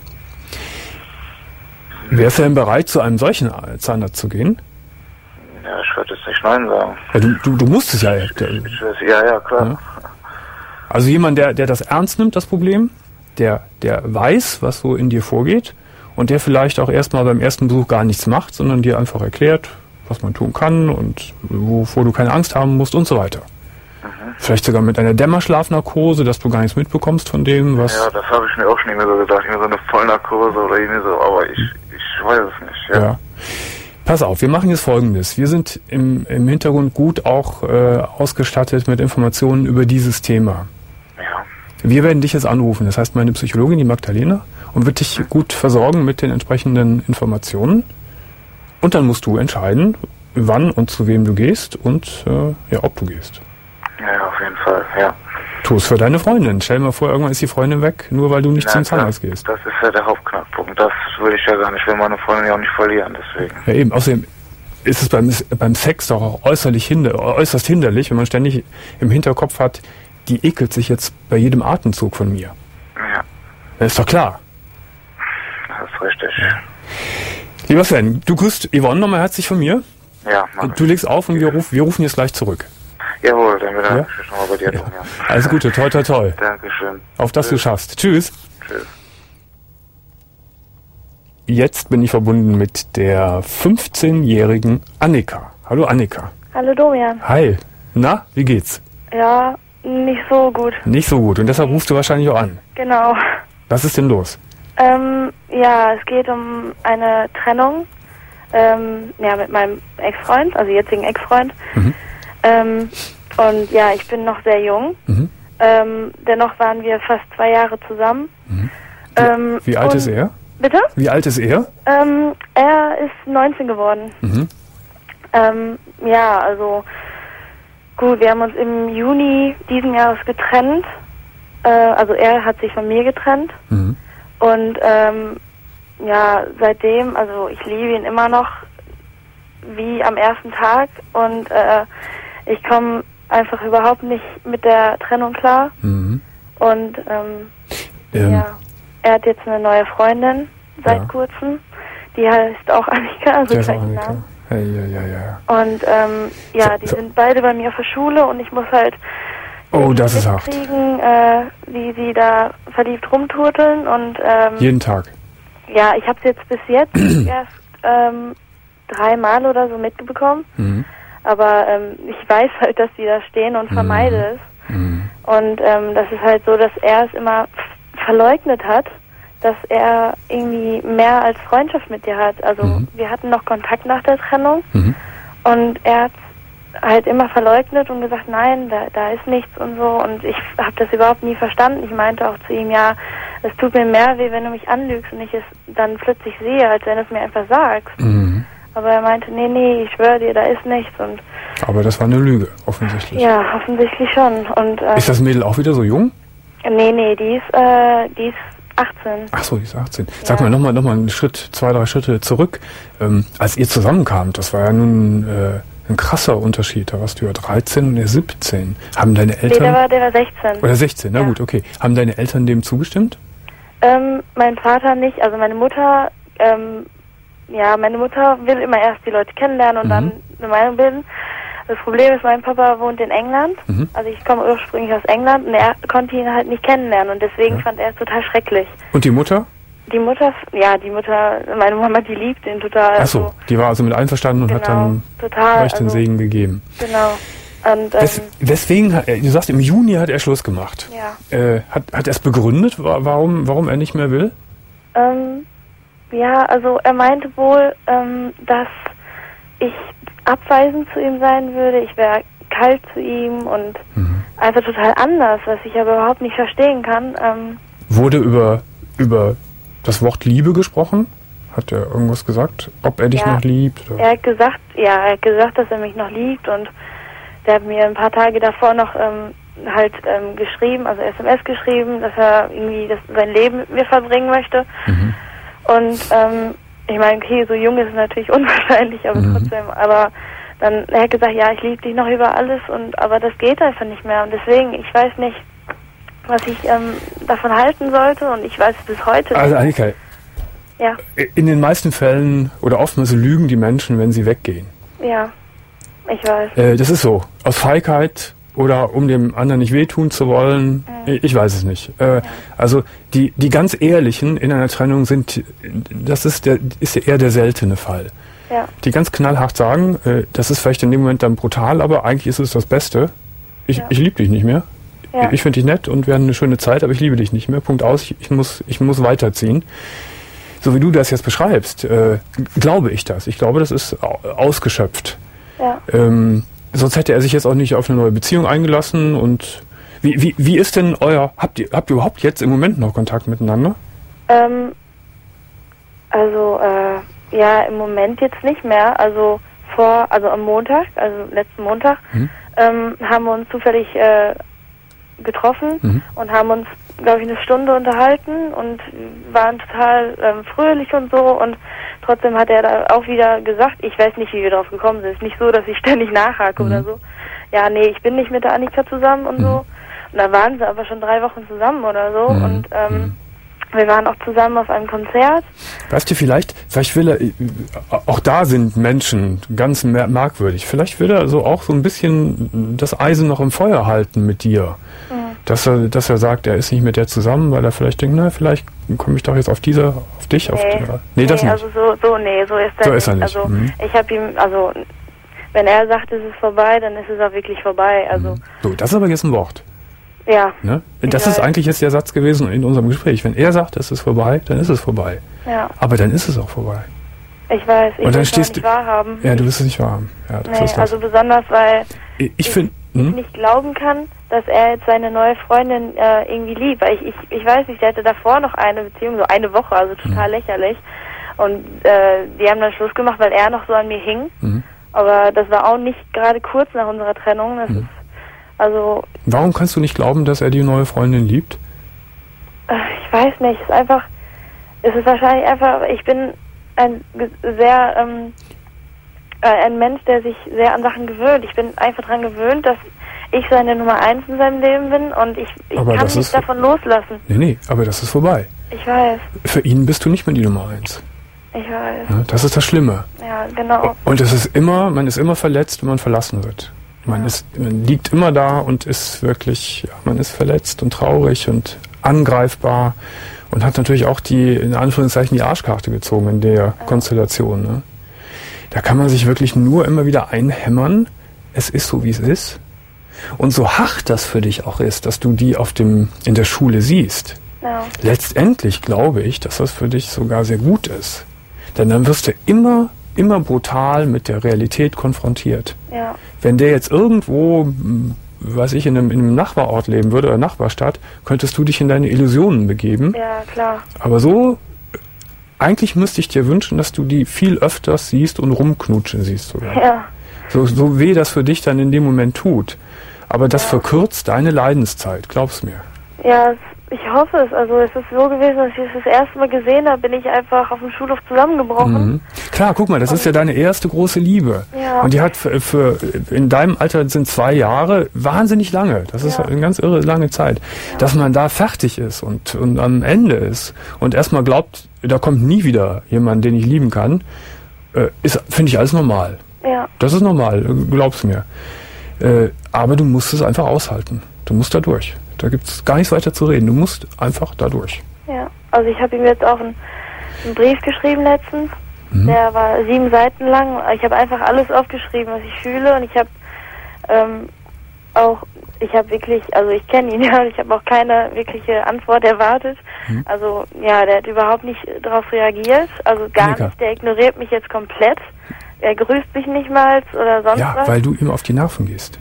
S2: Wärst du denn bereit, zu einem solchen Zahnarzt zu gehen?
S5: Ja, ich würde jetzt nicht Nein sagen.
S2: Ja, du, du, du musst es ja.
S5: Ich, ich, ja, ja, klar. Ja.
S2: Also jemand, der, der das ernst nimmt, das Problem, der, der weiß, was so in dir vorgeht, und der vielleicht auch erstmal beim ersten Besuch gar nichts macht, sondern dir einfach erklärt, was man tun kann und wovor du keine Angst haben musst und so weiter. Mhm. Vielleicht sogar mit einer Dämmerschlafnarkose, dass du gar nichts mitbekommst von dem, was...
S5: Ja, das habe ich mir auch schon immer so gesagt, immer so eine Vollnarkose oder irgendwie so, aber ich, ich weiß es nicht. Ja.
S2: ja. Pass auf, wir machen jetzt Folgendes. Wir sind im, im Hintergrund gut auch äh, ausgestattet mit Informationen über dieses Thema.
S5: Ja.
S2: Wir werden dich jetzt anrufen, das heißt meine Psychologin, die Magdalena, und wird dich gut versorgen mit den entsprechenden Informationen. Und dann musst du entscheiden, wann und zu wem du gehst und äh, ja, ob du gehst.
S5: Ja, auf jeden Fall, ja.
S2: Tu es für deine Freundin. Stell dir mal vor, irgendwann ist die Freundin weg, nur weil du nicht
S5: Nein,
S2: zum Zahnarzt gehst.
S5: Das ist ja der Hauptknackpunkt. Das würde ich ja gar nicht. Ich will meine Freundin ja auch nicht verlieren, deswegen.
S2: Ja, eben. Außerdem ist es beim, beim Sex doch auch äußerlich hinder, äußerst hinderlich, wenn man ständig im Hinterkopf hat, die ekelt sich jetzt bei jedem Atemzug von mir.
S5: Ja.
S2: Das ist doch klar.
S5: Das ist richtig.
S2: Ja. Lieber Sven, du grüßt Yvonne nochmal herzlich von mir.
S5: Ja, Mann.
S2: Du legst auf und wir, ruf, wir rufen jetzt gleich zurück.
S5: Jawohl, dann bedanke
S2: ja?
S5: ich mich nochmal bei dir.
S2: Ja.
S5: Ja.
S2: Alles Gute, toi toi toi.
S5: Dankeschön.
S2: Auf dass du schaffst. Tschüss.
S5: Tschüss.
S2: Jetzt bin ich verbunden mit der fünfzehnjährigen Annika. Hallo Annika.
S6: Hallo Domian.
S2: Hi. Na, wie geht's?
S6: Ja, nicht so gut.
S2: Nicht so gut und deshalb rufst du wahrscheinlich auch an.
S6: Genau.
S2: Was ist denn los?
S6: Ähm, ja, es geht um eine Trennung ähm, ja, mit meinem Ex-Freund, also jetzigen Ex-Freund. Mhm. Ähm, und ja, ich bin noch sehr jung. Mhm. Ähm, dennoch waren wir fast zwei Jahre zusammen.
S2: Mhm. Wie, ähm, wie alt ist er?
S6: Bitte?
S2: Wie alt ist er?
S6: Ähm, er ist neunzehn geworden.
S2: Mhm.
S6: Ähm, ja, also gut, wir haben uns im Juni diesen Jahres getrennt. äh, also er hat sich von mir getrennt. Mhm. Und ähm, ja, seitdem, also ich liebe ihn immer noch wie am ersten Tag und äh, ich komme einfach überhaupt nicht mit der Trennung klar. Mhm. Und ähm, ähm. ja, er hat jetzt eine neue Freundin seit ja. kurzem. Die heißt auch Annika, also gleichen Namen.
S2: Ja, ja, ja, ja.
S6: Und ähm, ja, die so, so. sind beide bei mir auf der Schule und ich muss halt
S2: oh, das ist hart.
S6: Kriegen, äh, wie sie da verliebt rumturteln und ähm,
S2: jeden Tag.
S6: Ja, ich habe es jetzt bis jetzt erst ähm, dreimal oder so mitbekommen. Mhm. Aber ähm, ich weiß halt, dass die da stehen und vermeide mhm. es. Mhm. Und ähm, das ist halt so, dass er es immer verleugnet hat, dass er irgendwie mehr als Freundschaft mit dir hat. Also mhm. wir hatten noch Kontakt nach der Trennung mhm. und er hat halt immer verleugnet und gesagt, nein, da, da ist nichts und so. Und ich habe das überhaupt nie verstanden. Ich meinte auch zu ihm, ja, es tut mir mehr weh, wenn du mich anlügst und ich es dann plötzlich sehe, als wenn du es mir einfach sagst. Mhm. Aber er meinte, nee, nee, ich schwöre dir, da ist nichts. Und
S2: aber das war eine Lüge, offensichtlich.
S6: Ja, offensichtlich schon. Und ähm,
S2: ist das Mädel auch wieder so jung?
S6: Nee, nee, die ist, äh, die ist achtzehn.
S2: Ach so, die ist achtzehn. Sag ja. mal nochmal noch mal einen Schritt, zwei, drei Schritte zurück. Ähm, als ihr zusammenkamt, das war ja nun äh, ein krasser Unterschied. Da warst du ja dreizehn und er siebzehn. Haben deine Eltern...
S6: Nee, der war, der war sechzehn.
S2: Oder sechzehn, na ja. gut, okay. Haben deine Eltern dem zugestimmt?
S6: Ähm, mein Vater nicht. Also meine Mutter, ähm, ja, meine Mutter will immer erst die Leute kennenlernen und mhm. dann eine Meinung bilden. Das Problem ist, mein Papa wohnt in England. Mhm. Also ich komme ursprünglich aus England und er konnte ihn halt nicht kennenlernen und deswegen ja. fand er es total schrecklich.
S2: Und die Mutter?
S6: Die Mutter, ja, die Mutter, meine Mama, die liebt ihn total.
S2: Ach so, also, die war also mit einverstanden und genau, hat dann
S6: total,
S2: euch den also, Segen gegeben.
S6: Genau. Und, ähm,
S2: Wes, weswegen, du sagst, im Juni hat er Schluss gemacht.
S6: Ja.
S2: Äh, hat, hat er es begründet, warum, warum er nicht mehr will?
S6: Ähm, ja, also er meinte wohl, ähm, dass ich abweisend zu ihm sein würde, ich wäre kalt zu ihm und mhm. einfach total anders, was ich aber überhaupt nicht verstehen kann. Ähm,
S2: Wurde über, über das Wort Liebe gesprochen? Hat er irgendwas gesagt? Ob er dich
S6: ja,
S2: noch liebt? Oder?
S6: Er hat gesagt, ja, er hat gesagt, dass er mich noch liebt und der hat mir ein paar Tage davor noch ähm, halt ähm, geschrieben, also S M S geschrieben, dass er irgendwie das, sein Leben mit mir verbringen möchte. Mhm. Und ähm, ich meine, okay, so jung ist es natürlich unwahrscheinlich, aber mhm. trotzdem, aber dann, er hat gesagt, ja, ich liebe dich noch über alles und aber das geht einfach nicht mehr und deswegen, ich weiß nicht, was ich ähm, davon halten sollte und ich weiß bis heute
S2: also, nicht. Also Annika,
S6: ja.
S2: in den meisten Fällen oder oftmals lügen die Menschen, wenn sie weggehen.
S6: Ja, ich weiß.
S2: Äh, das ist so, aus Feigheit oder um dem anderen nicht wehtun zu wollen, mhm. ich weiß es nicht. Äh, ja. Also die die ganz Ehrlichen in einer Trennung sind, das ist der ist eher der seltene Fall.
S6: Ja.
S2: Die ganz knallhart sagen, äh, das ist vielleicht in dem Moment dann brutal, aber eigentlich ist es das Beste. Ich, ja. ich liebe dich nicht mehr. Ja. Ich finde dich nett und wir haben eine schöne Zeit, aber ich liebe dich nicht mehr. Punkt aus, ich, ich muss ich muss weiterziehen. So wie du das jetzt beschreibst, äh, glaube ich das. Ich glaube, das ist ausgeschöpft.
S6: Ja.
S2: Ähm, sonst hätte er sich jetzt auch nicht auf eine neue Beziehung eingelassen. Und wie, wie, wie ist denn euer, habt ihr, habt ihr überhaupt jetzt im Moment noch Kontakt miteinander?
S6: Ähm, also, äh, ja, im Moment jetzt nicht mehr. Also vor, also am Montag, also letzten Montag, mhm. ähm, haben wir uns zufällig äh, getroffen mhm. und haben uns, glaube ich, eine Stunde unterhalten und waren total ähm, fröhlich und so und trotzdem hat er da auch wieder gesagt, ich weiß nicht, wie wir drauf gekommen sind. Es ist nicht so, dass ich ständig nachhake mhm. oder so. Ja, nee, ich bin nicht mit der Annika zusammen und mhm. so. Und da waren sie aber schon drei Wochen zusammen oder so mhm. und ähm, mhm. wir waren auch zusammen auf einem Konzert.
S2: Weißt du, vielleicht, vielleicht will er, auch da sind Menschen ganz merkwürdig, vielleicht will er so auch so ein bisschen das Eisen noch im Feuer halten mit dir. Mhm. Dass er, dass er sagt, er ist nicht mit der zusammen, weil er vielleicht denkt, na, vielleicht komme ich doch jetzt auf diese, auf dich,
S6: nee,
S2: auf die, nee, nee, das nicht.
S6: Also so, so, nee, so ist er
S2: so
S6: nicht.
S2: Ist er nicht.
S6: Also
S2: mhm.
S6: ich habe ihm, also wenn er sagt, es ist vorbei, dann ist es auch wirklich vorbei. Also
S2: so, das ist aber jetzt ein Wort.
S6: Ja.
S2: Ne? Das ist eigentlich jetzt der Satz gewesen in unserem Gespräch. Wenn er sagt, es ist vorbei, dann ist es vorbei.
S6: Ja.
S2: Aber dann ist es auch vorbei.
S6: Ich weiß, ich
S2: will
S6: es nicht wahrhaben.
S2: Ja, du wirst es nicht wahrhaben. Ja, das
S6: nee,
S2: ist das.
S6: also besonders, weil
S2: ich, ich,
S6: ich,
S2: find, hm?
S6: ich nicht glauben kann, dass er jetzt seine neue Freundin äh, irgendwie liebt. Weil ich, ich, ich weiß nicht, der hatte davor noch eine Beziehung, so eine Woche, also total mhm. lächerlich. Und äh, die haben dann Schluss gemacht, weil er noch so an mir hing. Mhm. Aber das war auch nicht gerade kurz nach unserer Trennung. Das mhm. ist, Also...
S2: Warum kannst du nicht glauben, dass er die neue Freundin liebt?
S6: Ich weiß nicht, es ist einfach... Es ist wahrscheinlich einfach... Ich bin ein sehr... Ähm, ein Mensch, der sich sehr an Sachen gewöhnt. Ich bin einfach daran gewöhnt, dass ich seine Nummer eins in seinem Leben bin und ich, ich kann nicht ist, davon loslassen.
S2: Nee, nee, aber das ist vorbei.
S6: Ich weiß.
S2: Für ihn bist du nicht mehr die Nummer eins.
S6: Ich weiß.
S2: Ja, das ist das Schlimme.
S6: Ja, genau.
S2: Und es ist immer, man ist immer verletzt, wenn man verlassen wird. Man, ja. ist, man liegt immer da und ist wirklich, ja, man ist verletzt und traurig und angreifbar und hat natürlich auch die, in Anführungszeichen, die Arschkarte gezogen in der ja. Konstellation, ne? Da kann man sich wirklich nur immer wieder einhämmern. Es ist so, wie es ist. Und so hart das für dich auch ist, dass du die auf dem, in der Schule siehst. Ja. Letztendlich glaube ich, dass das für dich sogar sehr gut ist. Denn dann wirst du immer, immer brutal mit der Realität konfrontiert. Ja. Wenn der jetzt irgendwo, weiß ich, in einem, in einem Nachbarort leben würde oder Nachbarstadt, könntest du dich in deine Illusionen begeben.
S6: Ja, klar.
S2: Aber so... Eigentlich müsste ich dir wünschen, dass du die viel öfters siehst und rumknutschen siehst sogar. Ja. So, so weh das für dich dann in dem Moment tut. Aber das ja. verkürzt deine Leidenszeit, glaub's mir.
S6: Ja, ich hoffe es. Also es ist so gewesen, dass ich es das erste Mal gesehen habe, bin ich einfach auf dem Schulhof zusammengebrochen.
S2: Mhm. Klar, guck mal, das und ist ja deine erste große Liebe. Ja. Und die hat für, für in deinem Alter sind zwei Jahre wahnsinnig lange. Das ist ja. eine ganz irre lange Zeit. Ja. Dass man da fertig ist und, und am Ende ist und erstmal glaubt, da kommt nie wieder jemand, den ich lieben kann, äh, ist, finde ich, alles normal. Ja. Das ist normal, glaub's mir. Äh, aber du musst es einfach aushalten. Du musst da durch. Da gibt's gar nichts weiter zu reden. Du musst einfach da durch.
S6: Ja, also ich habe ihm jetzt auch einen, einen Brief geschrieben letztens. Mhm. Der war sieben Seiten lang. Ich habe einfach alles aufgeschrieben, was ich fühle. Und ich habe ähm, auch, ich habe wirklich, also ich kenne ihn ja, ich habe auch keine wirkliche Antwort erwartet. Mhm. Also ja, der hat überhaupt nicht darauf reagiert. Also gar Annika. nicht. Der ignoriert mich jetzt komplett. Er grüßt mich nicht mal oder sonst
S2: ja,
S6: was.
S2: Ja, weil du ihm auf die Nerven gehst.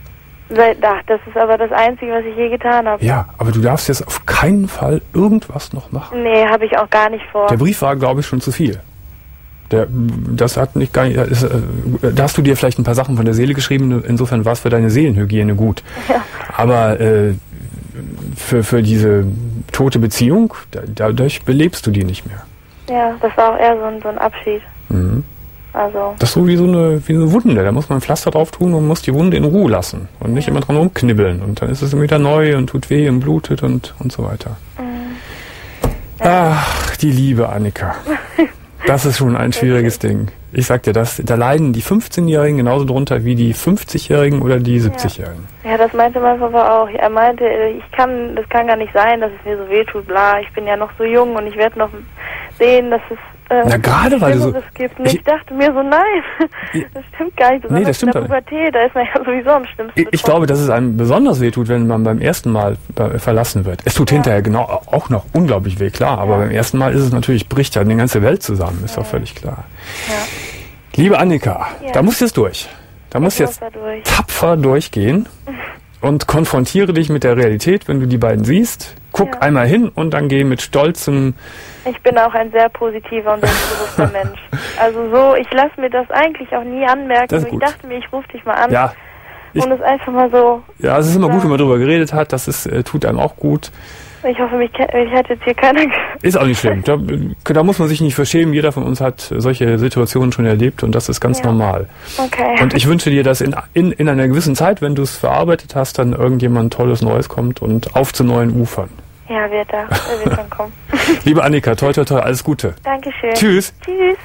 S6: Ach, das ist aber das Einzige, was ich je getan habe.
S2: Ja, aber du darfst jetzt auf keinen Fall irgendwas noch machen.
S6: Nee, habe ich auch gar nicht vor.
S2: Der Brief war, glaube ich, schon zu viel. Der, das hat nicht gar nicht, ist, äh, da hast du dir vielleicht ein paar Sachen von der Seele geschrieben, insofern war es für deine Seelenhygiene gut. Ja. Aber äh, für, für diese tote Beziehung, da, dadurch belebst du die nicht mehr.
S6: Ja, das war auch eher so ein, so ein Abschied. Mhm. Also.
S2: Das ist so wie so eine, wie eine Wunde. Da muss man ein Pflaster drauf tun und muss die Wunde in Ruhe lassen und nicht ja. immer dran rumknibbeln. Und dann ist es immer wieder neu und tut weh und blutet und, und so weiter. Mhm. Ja. Ach, die Liebe, Annika. Das ist schon ein schwieriges Ding. Ich sag dir, das, da leiden die fünfzehnjährigen genauso drunter wie die fünfzigjährigen oder die siebzigjährigen.
S6: Ja. ja, das meinte mein Papa auch. Er meinte, ich kann, das kann gar nicht sein, dass es mir so wehtut, bla. Ich bin ja noch so jung und ich werde noch sehen, dass es Äh,
S2: Na gerade weil du so...
S6: Gibt. Und ich, ich dachte mir so, nein, das stimmt gar nicht.
S2: Nee, das stimmt
S6: in der Pubertät, da ist man ja sowieso am schlimmsten.
S2: Ich, ich glaube, dass es einem besonders weh tut, wenn man beim ersten Mal verlassen wird. Es tut ja. hinterher genau auch noch unglaublich weh, klar. Aber ja. beim ersten Mal ist es natürlich, bricht ja eine ganze Welt zusammen, ist ja. doch völlig klar. Ja. Liebe Annika, ja. da musst du jetzt durch. Da musst du jetzt durch. tapfer durchgehen und konfrontiere dich mit der Realität, wenn du die beiden siehst. Guck ja. einmal hin und dann geh mit stolzem...
S6: Ich bin auch ein sehr positiver und selbstbewusster Mensch. Also so, ich lasse mir das eigentlich auch nie anmerken. Ich dachte mir, ich rufe dich mal an.
S2: Ja. Ich,
S6: und es einfach mal so...
S2: Ja, es ist immer ja. gut, wenn man darüber geredet hat. Das ist, äh, tut einem auch gut.
S6: Ich hoffe, mich, mich hat jetzt hier keiner...
S2: Ist auch nicht schlimm. Da, da muss man sich nicht verschämen. Jeder von uns hat solche Situationen schon erlebt und das ist ganz ja. normal.
S6: Okay.
S2: Und ich wünsche dir, dass in, in, in einer gewissen Zeit, wenn du es verarbeitet hast, dann irgendjemand Tolles Neues kommt und auf zu neuen Ufern.
S6: Ja, wird da. Er wird schon kommen.
S2: Liebe Annika, toi, toi, toi, alles Gute.
S6: Dankeschön.
S2: Tschüss.
S6: Tschüss.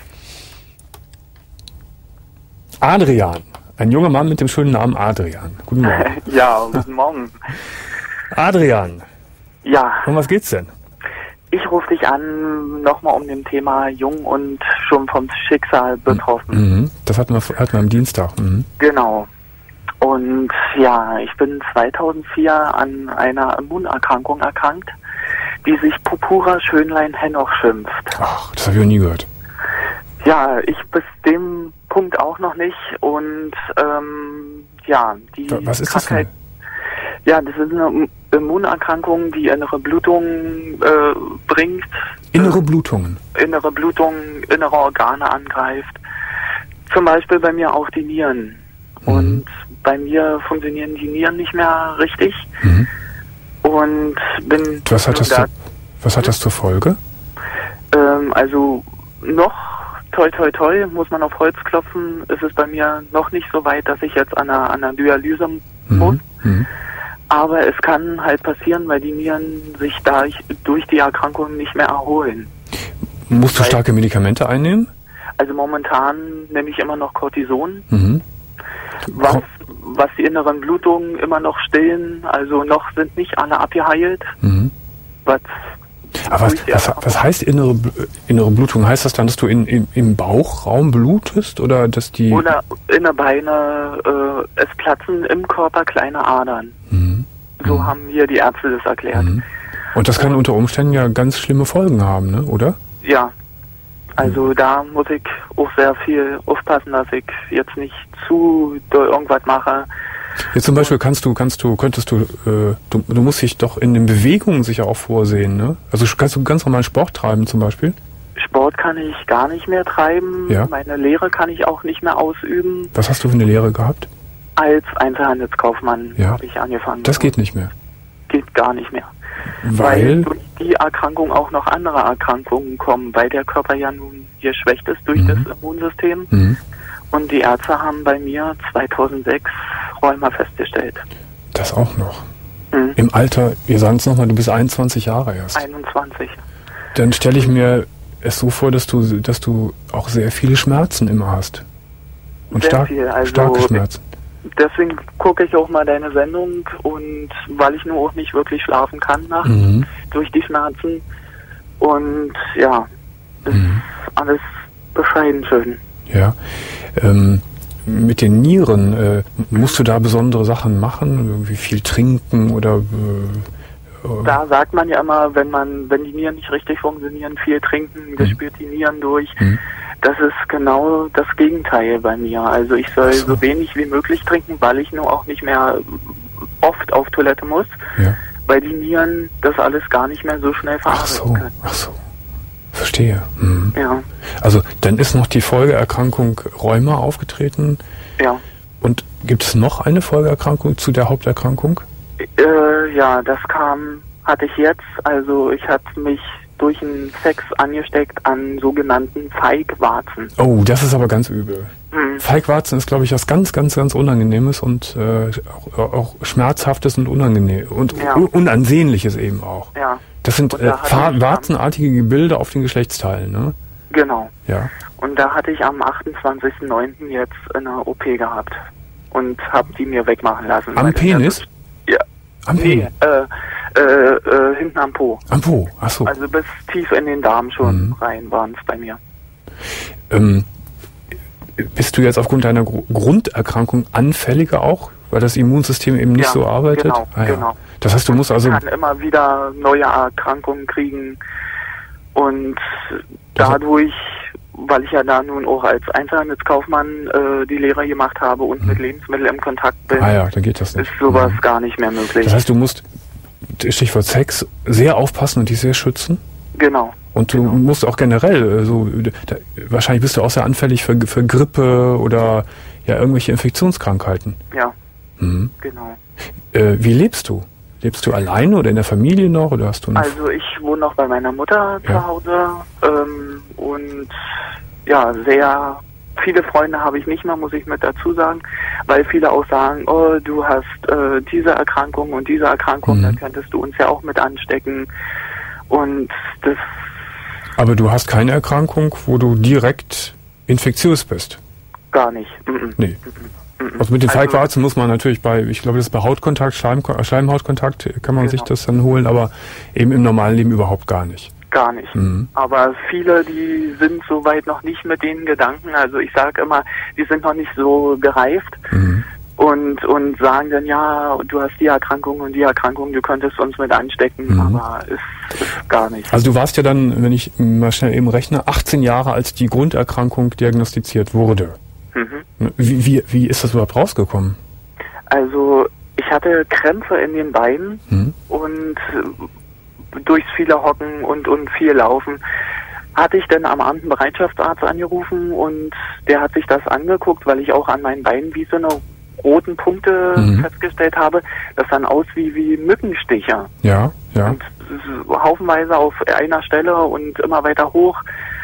S2: Adrian, ein junger Mann mit dem schönen Namen Adrian. Guten Morgen.
S7: Ja, guten Morgen.
S2: Adrian.
S7: Ja.
S2: Um was geht's denn?
S7: Ich rufe dich an, nochmal um dem Thema jung und schon vom Schicksal betroffen.
S2: Mhm. Das hatten wir, hatten wir am Dienstag. Mhm.
S7: Genau. Und ja, ich bin zweitausendvier an einer Immunerkrankung erkrankt, die sich Purpura Schönlein-Henoch schimpft.
S2: Ach, das habe ich noch nie gehört.
S7: Ja, ich bis dem Punkt auch noch nicht. Und ähm, ja, die
S2: Was ist
S7: Krankheit,
S2: das denn?
S7: Ja, das ist eine Immunerkrankung, die innere Blutungen äh, bringt.
S2: Innere Blutungen?
S7: Innere Blutungen, innere Organe angreift. Zum Beispiel bei mir auch die Nieren. Mhm. Und bei mir funktionieren die Nieren nicht mehr richtig. Mhm. Und bin...
S2: Was hat das,
S7: da,
S2: zu, was hat das zur Folge?
S7: Ähm, also noch, toi toi toi, muss man auf Holz klopfen, ist es bei mir noch nicht so weit, dass ich jetzt an einer, an einer Dialyse muss. Mhm. Aber es kann halt passieren, weil die Nieren sich da durch die Erkrankung nicht mehr erholen.
S2: Musst du starke Medikamente einnehmen?
S7: Also momentan nehme ich immer noch Cortison, mhm. was, was die inneren Blutungen immer noch stillen. Also noch sind nicht alle abgeheilt. Mhm. Was,
S2: Aber was, was, was heißt innere, innere Blutung? Heißt das dann, dass du in, in, im Bauchraum blutest? Oder dass die...
S7: Oder in der Beine, äh, es platzen im Körper kleine Adern. Mhm. So mhm. haben mir die Ärzte das erklärt. Mhm.
S2: Und das kann unter Umständen ja ganz schlimme Folgen haben, ne? Oder?
S7: Ja. Also mhm. da muss ich auch sehr viel aufpassen, dass ich jetzt nicht zu doll irgendwas mache.
S2: Jetzt zum Beispiel kannst du, kannst du, könntest du, äh, du, du musst dich doch in den Bewegungen sicher auch vorsehen, ne? Also kannst du ganz normal Sport treiben zum Beispiel?
S7: Sport kann ich gar nicht mehr treiben. Ja. Meine Lehre kann ich auch nicht mehr ausüben.
S2: Was hast du für eine Lehre gehabt?
S7: Als Einzelhandelskaufmann ja. habe ich angefangen.
S2: Das geht nicht mehr?
S7: Geht gar nicht mehr.
S2: Weil?
S7: Weil durch die Erkrankung auch noch andere Erkrankungen kommen, weil der Körper ja nun geschwächt ist durch mhm. das Immunsystem. Mhm. Und die Ärzte haben bei mir zweitausendsechs Rheuma festgestellt.
S2: Das auch noch? Mhm. Im Alter, wir sagen es nochmal, du bist einundzwanzig Jahre erst.
S7: einundzwanzig.
S2: Dann stelle ich mir es so vor, dass du, dass du auch sehr viele Schmerzen immer hast. Und
S7: sehr
S2: stark,
S7: viel. Also
S2: starke Schmerzen.
S7: Deswegen gucke ich auch mal deine Sendung und weil ich nur auch nicht wirklich schlafen kann nachts mhm. durch die Schmerzen. Und ja, ist mhm. alles bescheiden schön.
S2: Ja, ähm, mit den Nieren, äh, musst du da besondere Sachen machen? Irgendwie viel trinken oder... Äh, äh
S7: da sagt man ja immer, wenn man, wenn die Nieren nicht richtig funktionieren, viel trinken, das mhm. spürt die Nieren durch. Mhm. Das ist genau das Gegenteil bei mir. Also ich soll so. so wenig wie möglich trinken, weil ich nur auch nicht mehr oft auf Toilette muss, ja. weil die Nieren das alles gar nicht mehr so schnell verarbeiten
S2: ach so,
S7: können.
S2: Ach so, verstehe. Mhm.
S7: Ja.
S2: Also dann ist noch die Folgeerkrankung Rheuma aufgetreten.
S7: Ja.
S2: Und gibt es noch eine Folgeerkrankung zu der Haupterkrankung?
S7: Äh, ja, das kam, hatte ich jetzt. Also ich hatte mich durch den Sex angesteckt an sogenannten Feigwarzen.
S2: Oh, das ist aber ganz übel. Hm. Feigwarzen ist, glaube ich, was ganz, ganz, ganz Unangenehmes und äh, auch, auch Schmerzhaftes und unangenehm und ja. Unansehnliches eben auch.
S7: Ja.
S2: Das sind äh, da warzenartige Gebilde auf den Geschlechtsteilen, ne?
S7: Genau.
S2: Ja.
S7: Und da hatte ich am achtundzwanzigsten neunten jetzt eine O P gehabt und habe die mir wegmachen lassen.
S2: Am Penis?
S7: Ja.
S2: Am Penis?
S7: Nee, äh, Äh, äh, hinten am Po.
S2: Am Po, ach so.
S7: Also bis tief in den Darm schon mhm. rein waren es bei mir.
S2: Ähm, bist du jetzt aufgrund deiner Gr- Grunderkrankung anfälliger auch, weil das Immunsystem eben nicht
S7: ja,
S2: so arbeitet?
S7: Genau,
S2: ah, ja.
S7: genau.
S2: Das heißt, du musst also...
S7: Man kann immer wieder neue Erkrankungen kriegen und dadurch, weil ich ja da nun auch als Einzelhandelskaufmann äh, die Lehre gemacht habe und mhm. mit Lebensmitteln im Kontakt bin,
S2: ah ja, dann geht das nicht.
S7: ist sowas
S2: mhm.
S7: gar nicht mehr möglich.
S2: Das heißt, du musst... Stichwort Sex, sehr aufpassen und dich sehr schützen.
S7: Genau.
S2: Und du
S7: genau.
S2: musst auch generell, so da, wahrscheinlich bist du auch sehr anfällig für, für Grippe oder ja irgendwelche Infektionskrankheiten.
S7: Ja,
S2: mhm.
S7: genau.
S2: Äh, wie lebst du? Lebst du alleine oder in der Familie noch? Oder hast du noch
S7: also ich wohne noch bei meiner Mutter
S2: ja.
S7: zu Hause ähm, und ja, sehr... Viele Freunde habe ich nicht mehr, muss ich mit dazu sagen, weil viele auch sagen, oh, du hast äh, diese Erkrankung und diese Erkrankung, mhm. da könntest du uns ja auch mit anstecken. Und das...
S2: Aber du hast keine Erkrankung, wo du direkt infektiös bist?
S7: Gar nicht. Mhm.
S2: Nee. Mhm. Also mit den Feigwarzen also, muss man natürlich bei, ich glaube, das ist bei Hautkontakt, Schleim, Schleimhautkontakt, kann man genau. sich das dann holen, aber eben im normalen Leben überhaupt gar nicht.
S7: Gar nicht. Mhm. Aber viele, die sind soweit noch nicht mit den Gedanken. Also ich sage immer, die sind noch nicht so gereift mhm. und und sagen dann, ja, du hast die Erkrankung und die Erkrankung, du könntest uns mit anstecken, mhm. aber ist, ist gar nicht.
S2: Also du warst ja dann, wenn ich mal schnell eben rechne, achtzehn Jahre, als die Grunderkrankung diagnostiziert wurde. Mhm. Wie, wie, wie ist das überhaupt rausgekommen?
S7: Also ich hatte Krämpfe in den Beinen mhm. und durchs viele Hocken und, und viel Laufen hatte ich dann am Abend einen Bereitschaftsarzt angerufen und der hat sich das angeguckt, weil ich auch an meinen Beinen wie so eine roten Punkte mhm. festgestellt habe. Das sah aus wie, wie Mückenstiche.
S2: Ja, ja.
S7: Und haufenweise auf einer Stelle und immer weiter hoch.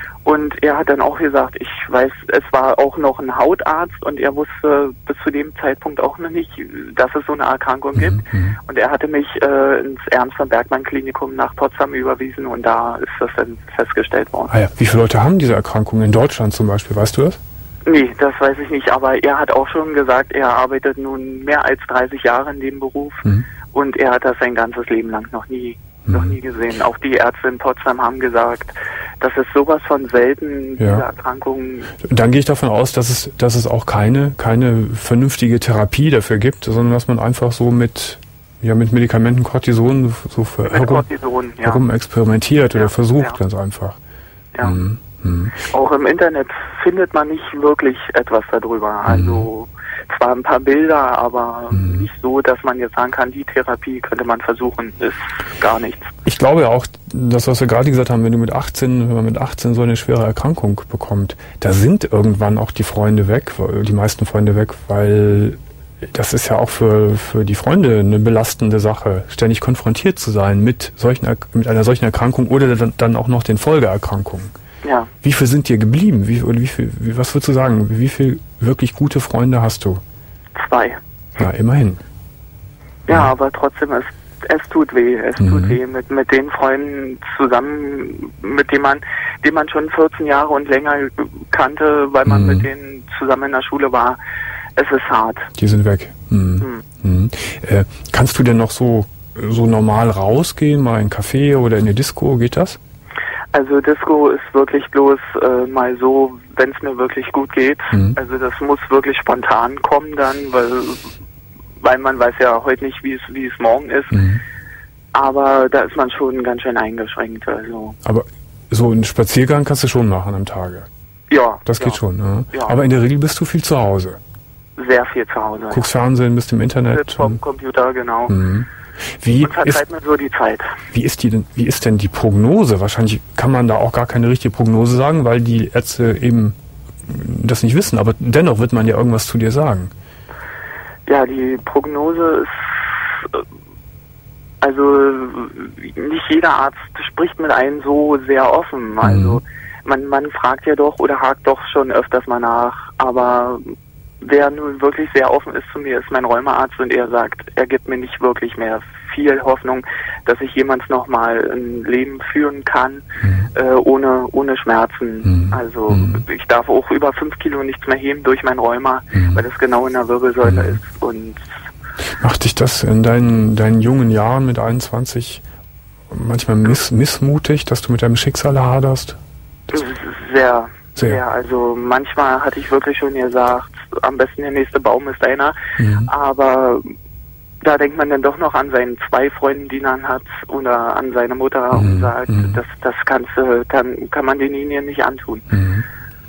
S7: Und er hat dann auch gesagt, ich weiß, es war auch noch ein Hautarzt und er wusste bis zu dem Zeitpunkt auch noch nicht, dass es so eine Erkrankung mhm. gibt. Und er hatte mich äh, ins Ernst-von-Bergmann-Klinikum nach Potsdam überwiesen und da ist das dann festgestellt worden.
S2: Ah ja. Wie viele Leute haben diese Erkrankung in Deutschland zum Beispiel, weißt du das?
S7: Nee, das weiß ich nicht, aber er hat auch schon gesagt, er arbeitet nun mehr als dreißig Jahre in dem Beruf mhm. und er hat das sein ganzes Leben lang noch nie, mhm. noch nie gesehen. Auch die Ärzte in Potsdam haben gesagt, das ist sowas von selten, diese
S2: ja.
S7: Erkrankungen.
S2: Dann gehe ich davon aus, dass es, dass es auch keine, keine vernünftige Therapie dafür gibt, sondern dass man einfach so mit, ja, mit Medikamenten, Cortison, so für
S7: mit
S2: herum,
S7: Cortison, ja.
S2: herum experimentiert ja. oder versucht,
S7: ja.
S2: ganz einfach.
S7: Ja.
S2: Mhm. Mhm.
S7: Auch im Internet findet man nicht wirklich etwas darüber. Also mhm. zwar ein paar Bilder, aber mhm. nicht so, dass man jetzt sagen kann, die Therapie könnte man versuchen, ist gar nichts.
S2: Ich glaube ja auch, das, was wir gerade gesagt haben, wenn du mit achtzehn, wenn man mit achtzehn so eine schwere Erkrankung bekommt, da sind irgendwann auch die Freunde weg, die meisten Freunde weg, weil das ist ja auch für, für die Freunde eine belastende Sache, ständig konfrontiert zu sein mit solchen, mit einer solchen Erkrankung oder dann, dann auch noch den Folgeerkrankungen.
S7: Ja.
S2: Wie viel sind dir geblieben? Wie, oder wie viel, wie, was würdest du sagen? Wie viel wirklich gute Freunde hast du?
S7: Zwei.
S2: Na, immerhin.
S7: Ja, ja. Aber trotzdem, es, es tut weh. Es mhm. tut weh mit, mit den Freunden zusammen, mit denen man, den man schon vierzehn Jahre und länger kannte, weil man mhm. mit denen zusammen in der Schule war. Es ist hart.
S2: Die sind weg. Mhm. Mhm. Mhm. Äh, kannst du denn noch so, so normal rausgehen, mal in einen Café oder in eine Disco? Geht das?
S7: Also Disco ist wirklich bloß äh, mal so, wenn es mir wirklich gut geht. Mhm. Also das muss wirklich spontan kommen dann, weil weil man weiß ja heute nicht, wie es wie es morgen ist. Mhm. Aber da ist man schon ganz schön eingeschränkt. Also.
S2: Aber so einen Spaziergang kannst du schon machen am Tage?
S7: Ja.
S2: Das geht
S7: ja.
S2: schon, ne?
S7: Ja.
S2: Aber in der Regel bist du viel zu Hause?
S7: Sehr viel zu Hause.
S2: Guckst ja. Fernsehen, bist im Internet?
S7: Laptop, Computer, genau.
S2: Mhm. Wie
S7: und vertreibt man so die Zeit.
S2: Wie ist die denn, wie ist denn die Prognose? Wahrscheinlich kann man da auch gar keine richtige Prognose sagen, weil die Ärzte eben das nicht wissen, aber dennoch wird man ja irgendwas zu dir sagen.
S7: Ja, die Prognose ist, also nicht jeder Arzt spricht mit einem so sehr offen. Mhm. Also man, man fragt ja doch oder hakt doch schon öfters mal nach, aber wer nun wirklich sehr offen ist zu mir, ist mein Rheumaarzt und er sagt, er gibt mir nicht wirklich mehr viel Hoffnung, dass ich jemals nochmal ein Leben führen kann, mhm. äh, ohne ohne Schmerzen. Mhm. Also mhm. ich darf auch über fünf Kilo nichts mehr heben durch mein Rheuma, mhm. weil das genau in der Wirbelsäule mhm. ist. Und
S2: macht dich das in deinen, deinen jungen Jahren mit einundzwanzig manchmal miss, missmutig, dass du mit deinem Schicksal haderst?
S7: Sehr. Sehr. Ja, also manchmal hatte ich wirklich schon gesagt, am besten der nächste Baum ist einer, mhm. aber da denkt man dann doch noch an seinen zwei Freunden, die man hat, oder an seine Mutter mhm. und sagt, mhm. das, das kannst du, dann kann man den ihnen nicht antun.
S2: Mhm.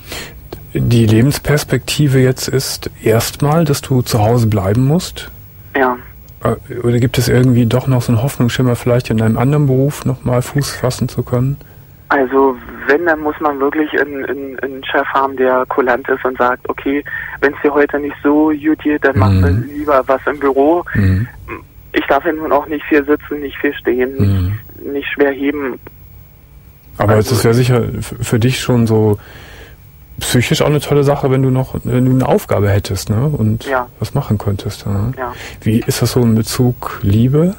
S2: Die Lebensperspektive jetzt ist erstmal, dass du zu Hause bleiben musst?
S7: Ja.
S2: Oder gibt es irgendwie doch noch so einen Hoffnungsschimmer, vielleicht in einem anderen Beruf nochmal Fuß fassen zu können?
S7: Also wenn, dann muss man wirklich einen, einen, einen Chef haben, der kulant ist und sagt, okay, wenn es dir heute nicht so gut geht, dann mach
S2: mhm.
S7: lieber was im Büro.
S2: Mhm.
S7: Ich darf ja nun auch nicht viel sitzen, nicht viel stehen,
S2: mhm.
S7: nicht, nicht schwer heben.
S2: Aber
S7: also,
S2: es ist ja sicher für dich schon so psychisch auch eine tolle Sache, wenn du noch wenn du eine Aufgabe hättest, ne? Und
S7: ja.
S2: was machen könntest. Ne?
S7: Ja.
S2: Wie ist das so in Bezug Liebe?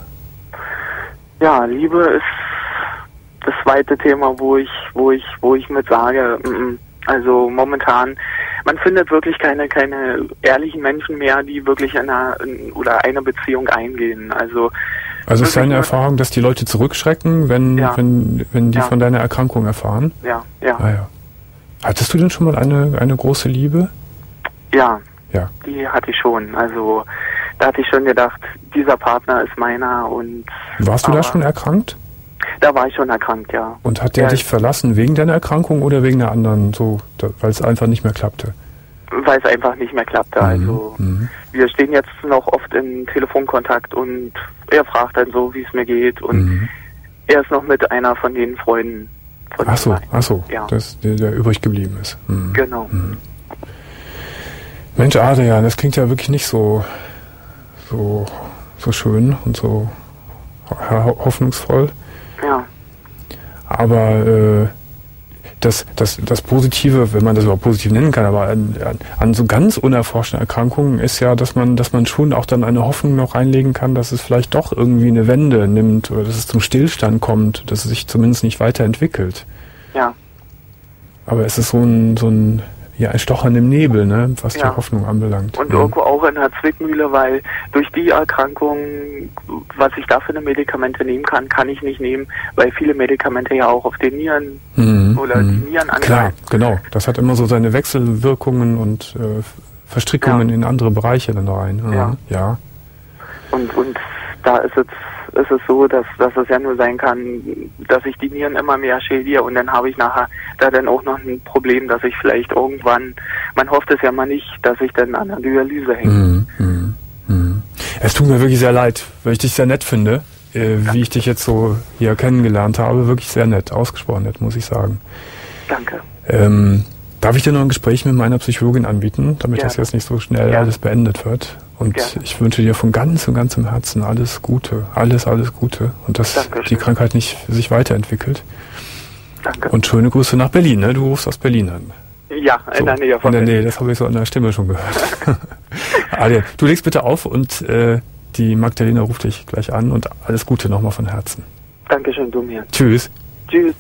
S7: Ja, Liebe ist das zweite Thema, wo ich, wo ich, wo ich mit sage, also momentan, man findet wirklich keine, keine ehrlichen Menschen mehr, die wirklich in einer, in, oder eine Beziehung eingehen. Also,
S2: also ist deine Erfahrung, dass die Leute zurückschrecken, wenn,
S7: ja.
S2: wenn, wenn die
S7: ja.
S2: von deiner Erkrankung erfahren?
S7: Ja, ja.
S2: Ah, ja. Hattest du denn schon mal eine, eine große Liebe?
S7: Ja,
S2: ja,
S7: die hatte ich schon. Also, da hatte ich schon gedacht, dieser Partner ist meiner und...
S2: Warst du da schon erkrankt?
S7: Da war ich schon erkrankt, ja.
S2: Und hat der ja. dich verlassen wegen deiner Erkrankung oder wegen der anderen, so, weil es einfach nicht mehr klappte?
S7: Weil es einfach nicht mehr klappte. Mhm. Also mhm. wir stehen jetzt noch oft in Telefonkontakt und er fragt dann so, wie es mir geht und mhm. er ist noch mit einer von den Freunden Von
S2: ach so, ach so,
S7: ja.
S2: das, der, der übrig geblieben ist. Mhm.
S7: Genau.
S2: Mhm. Mensch, Adrian, das klingt ja wirklich nicht so, so, so schön und so ho- hoffnungsvoll.
S7: Ja.
S2: Aber äh, das, das, das Positive, wenn man das überhaupt positiv nennen kann, aber an, an so ganz unerforschten Erkrankungen ist ja, dass man, dass man schon auch dann eine Hoffnung noch reinlegen kann, dass es vielleicht doch irgendwie eine Wende nimmt oder dass es zum Stillstand kommt, dass es sich zumindest nicht weiterentwickelt.
S7: Ja.
S2: Aber es ist so ein, so ein, ja, ein Stochern im Nebel, ne, was
S7: ja.
S2: die Hoffnung anbelangt.
S7: Und
S2: ja.
S7: irgendwo auch in der Zwickmühle, weil durch die Erkrankung, was ich da für eine Medikamente nehmen kann, kann ich nicht nehmen, weil viele Medikamente ja auch auf den Nieren
S2: mhm.
S7: oder
S2: mhm.
S7: die Nieren angreifen.
S2: Klar, genau. Das hat immer so seine Wechselwirkungen und äh, Verstrickungen ja. in andere Bereiche dann rein. Mhm.
S7: Ja.
S2: ja.
S7: Und, und da ist es, ist es so, dass, dass es ja nur sein kann, dass ich die Nieren immer mehr schädige und dann habe ich nachher da dann auch noch ein Problem, dass ich vielleicht irgendwann, man hofft es ja mal nicht, dass ich dann an der Dialyse hänge.
S2: Mhm. Mhm. Mhm. Es tut mir wirklich sehr leid, weil ich dich sehr nett finde, äh,
S7: ja.
S2: wie ich dich jetzt so hier kennengelernt habe. Wirklich sehr nett, ausgesprochen nett, muss ich sagen.
S7: Danke.
S2: Ähm, darf ich dir noch ein Gespräch mit meiner Psychologin anbieten, damit
S7: Gerne.
S2: das jetzt nicht so schnell
S7: Gerne.
S2: alles beendet wird? Und
S7: Gerne.
S2: ich wünsche dir von ganzem, ganzem Herzen alles Gute, alles, alles Gute. Und dass
S7: Dankeschön.
S2: die Krankheit nicht sich weiterentwickelt.
S7: Danke.
S2: Und schöne Grüße nach Berlin, ne? Du rufst aus Berlin an.
S7: Ja, in
S2: So,
S7: der Nähe von
S2: in der
S7: Berlin.
S2: Nähe, das habe ich so an der Stimme schon gehört. Adrian, du legst bitte auf und äh, die Magdalena ruft dich gleich an und alles Gute nochmal von Herzen.
S7: Dankeschön, du mir.
S2: Tschüss.
S7: Tschüss.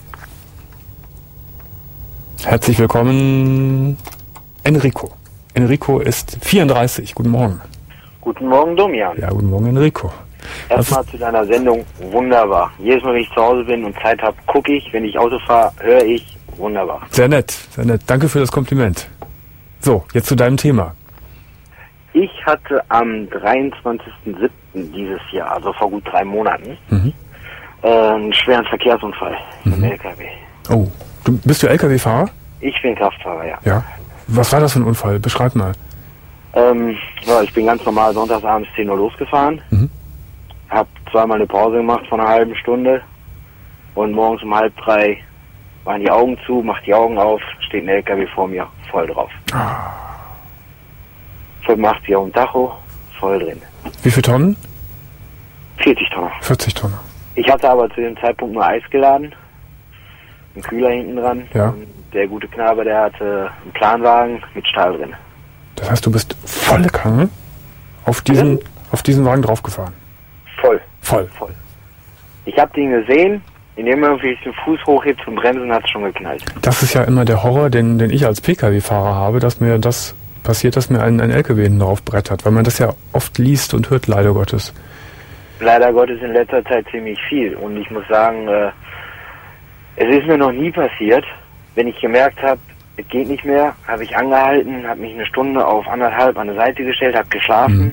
S2: Herzlich willkommen, Enrico. Enrico ist vierunddreißig. Guten Morgen.
S8: Guten Morgen, Domian.
S2: Ja, guten Morgen, Enrico.
S8: Erstmal zu deiner Sendung, wunderbar. Jedes Mal, wenn ich zu Hause bin und Zeit habe, gucke ich. Wenn ich Auto fahre, höre ich. Wunderbar.
S2: Sehr nett, sehr nett. Danke für das Kompliment. So, jetzt zu deinem Thema.
S8: Ich hatte am dreiundzwanzigsten siebten dieses Jahr, also vor gut drei Monaten,
S2: Mhm.
S8: äh, einen schweren Verkehrsunfall mit dem
S2: Mhm.
S8: L K W.
S2: Oh, du bist du L K W-Fahrer?
S8: Ich bin Kraftfahrer, ja.
S2: Ja. Was war das für ein Unfall? Beschreib mal.
S8: Ähm, ja, ich bin ganz normal sonntagsabends zehn Uhr losgefahren,
S2: Mhm.
S8: hab zweimal eine Pause gemacht von einer halben Stunde und morgens um halb drei waren die Augen zu, mach die Augen auf, steht ein L K W vor mir, voll drauf.
S2: Ah.
S8: fünfundachtzig auf dem Tacho, voll drin.
S2: Wie viele Tonnen?
S8: vierzig Tonnen.
S2: vierzig Tonnen.
S8: Ich hatte aber zu dem Zeitpunkt nur Eis geladen, einen Kühler hinten dran.
S2: Ja.
S8: Und der gute Knabe, der hatte einen Planwagen mit Stahl drin.
S2: Das heißt, du bist volle Kanne auf diesen,
S8: Mhm.
S2: auf diesen Wagen draufgefahren.
S8: Voll.
S2: Voll.
S8: Voll. Ich habe den gesehen, in dem Moment, wie ich den Fuß hochhebe zum Bremsen, hat es schon geknallt.
S2: Das ist ja immer der Horror, den, den ich als P K W-Fahrer habe, dass mir das passiert, dass mir ein, ein L K W hinten drauf brettert, weil man das ja oft liest und hört, leider Gottes.
S8: Leider Gottes in letzter Zeit ziemlich viel. Und ich muss sagen, äh, es ist mir noch nie passiert, wenn ich gemerkt habe, es geht nicht mehr, habe ich angehalten, habe mich eine Stunde auf anderthalb an der Seite gestellt, habe geschlafen.
S2: Mhm.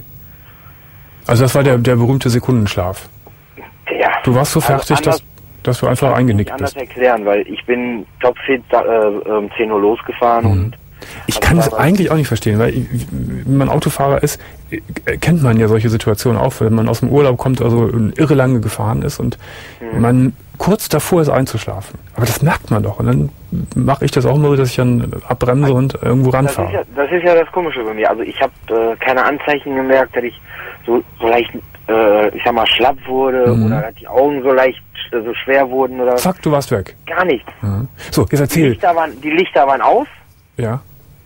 S2: Also das war der, der berühmte Sekundenschlaf.
S8: Ja.
S2: Du warst so
S8: Also
S2: fertig, dass,
S8: anders-
S2: dass du einfach
S8: Nicht
S2: eingenickt
S8: anders
S2: bist.
S8: erklären, weil ich bin topfit äh, um zehn Uhr losgefahren
S2: Mhm.
S8: und
S2: Ich
S8: Also
S2: kann
S8: da
S2: es
S8: war-
S2: eigentlich auch nicht verstehen, weil ich, wenn man Autofahrer ist, äh, kennt man ja solche Situationen auch, wenn man aus dem Urlaub kommt, also irre lange gefahren ist und
S8: Mhm.
S2: man kurz davor ist einzuschlafen. Aber das merkt man doch. Und dann mache ich das auch immer so, dass ich dann abbremse und irgendwo
S8: das ist,
S2: ranfahre.
S8: ja, das ist ja das Komische bei mir. Also ich habe äh, keine Anzeichen gemerkt, dass ich so, so leicht, äh, ich sag mal, schlapp wurde
S2: Mhm.
S8: oder dass die Augen so leicht, äh, so schwer wurden oder
S2: Zack, du warst weg.
S8: gar nichts.
S2: Mhm. So, jetzt
S8: Die
S2: erzähl.
S8: Lichter waren, die Lichter waren aus.
S2: Ja.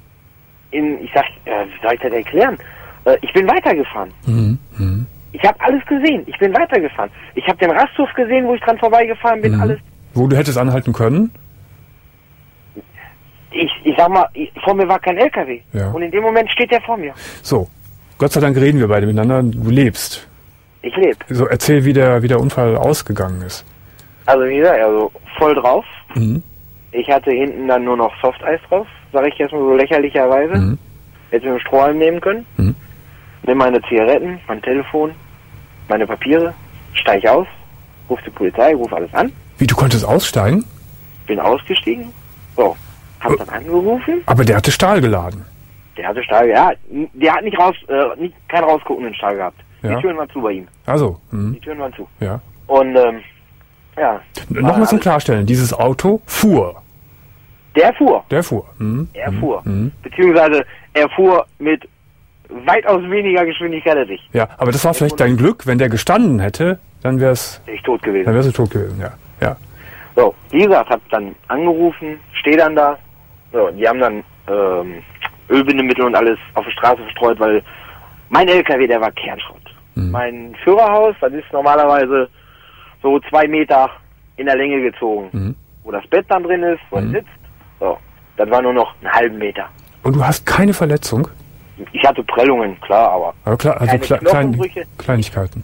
S8: In, ich sag, äh, wie soll ich das erklären? Äh, ich bin weitergefahren.
S2: Mhm. Mhm.
S8: Ich habe alles gesehen. Ich bin weitergefahren. Ich habe den Rasthof gesehen, wo ich dran vorbeigefahren bin.
S2: Mhm.
S8: Alles.
S2: Wo du hättest anhalten können?
S8: Ich, ich sag mal, ich, vor mir war kein L K W.
S2: Ja.
S8: Und in dem Moment steht der vor mir.
S2: So. Gott sei Dank reden wir beide miteinander. Du lebst.
S8: Ich lebe.
S2: So, erzähl, wie der, wie der Unfall ausgegangen ist.
S8: Also wie gesagt, also voll drauf.
S2: Mhm.
S8: Ich hatte hinten dann nur noch Softeis drauf, sage ich jetzt mal so lächerlicherweise.
S2: Mhm.
S8: Hätte mir einen Strohhalm nehmen können.
S2: Mhm.
S8: Nimm meine Zigaretten, mein Telefon, meine Papiere, steig aus, ruf die Polizei, ruf alles an,
S2: Wie, du konntest aussteigen?
S8: bin ausgestiegen, so, hab dann angerufen,
S2: Aber der hatte Stahl geladen.
S8: der hatte Stahl, ja, der hat nicht raus, äh, nicht, keinen rausguckenden Stahl gehabt.
S2: Ja.
S8: Die Türen waren zu bei ihm,
S2: Also, mhm.
S8: die Türen waren zu.
S2: ja.
S8: Und ähm, Ja.
S2: Nochmal zum Klarstellen, dieses Auto fuhr.
S8: Der fuhr.
S2: Der fuhr. Mhm.
S8: Er fuhr.
S2: Mhm.
S8: Beziehungsweise er fuhr mit weitaus weniger Geschwindigkeit als ich.
S2: Ja, aber das war vielleicht dein Glück. Wenn der gestanden hätte, dann wär's...
S8: Wäre ich tot gewesen.
S2: Dann wärst du tot gewesen, ja. ja.
S8: So, wie gesagt, hab dann angerufen, stehe dann da. So, die haben dann ähm, Ölbindemittel und alles auf die Straße verstreut, weil mein L K W, der war Kernschrott. Mhm. Mein Führerhaus, das ist normalerweise so zwei Meter in der Länge gezogen. Mhm. Wo das Bett dann drin ist, wo mhm. er sitzt. So, das war nur noch einen halben Meter.
S2: Und du hast keine Verletzung?
S8: Ich hatte Prellungen, klar, aber,
S2: aber klar, also
S8: keine
S2: Kle klein, Kleinigkeiten.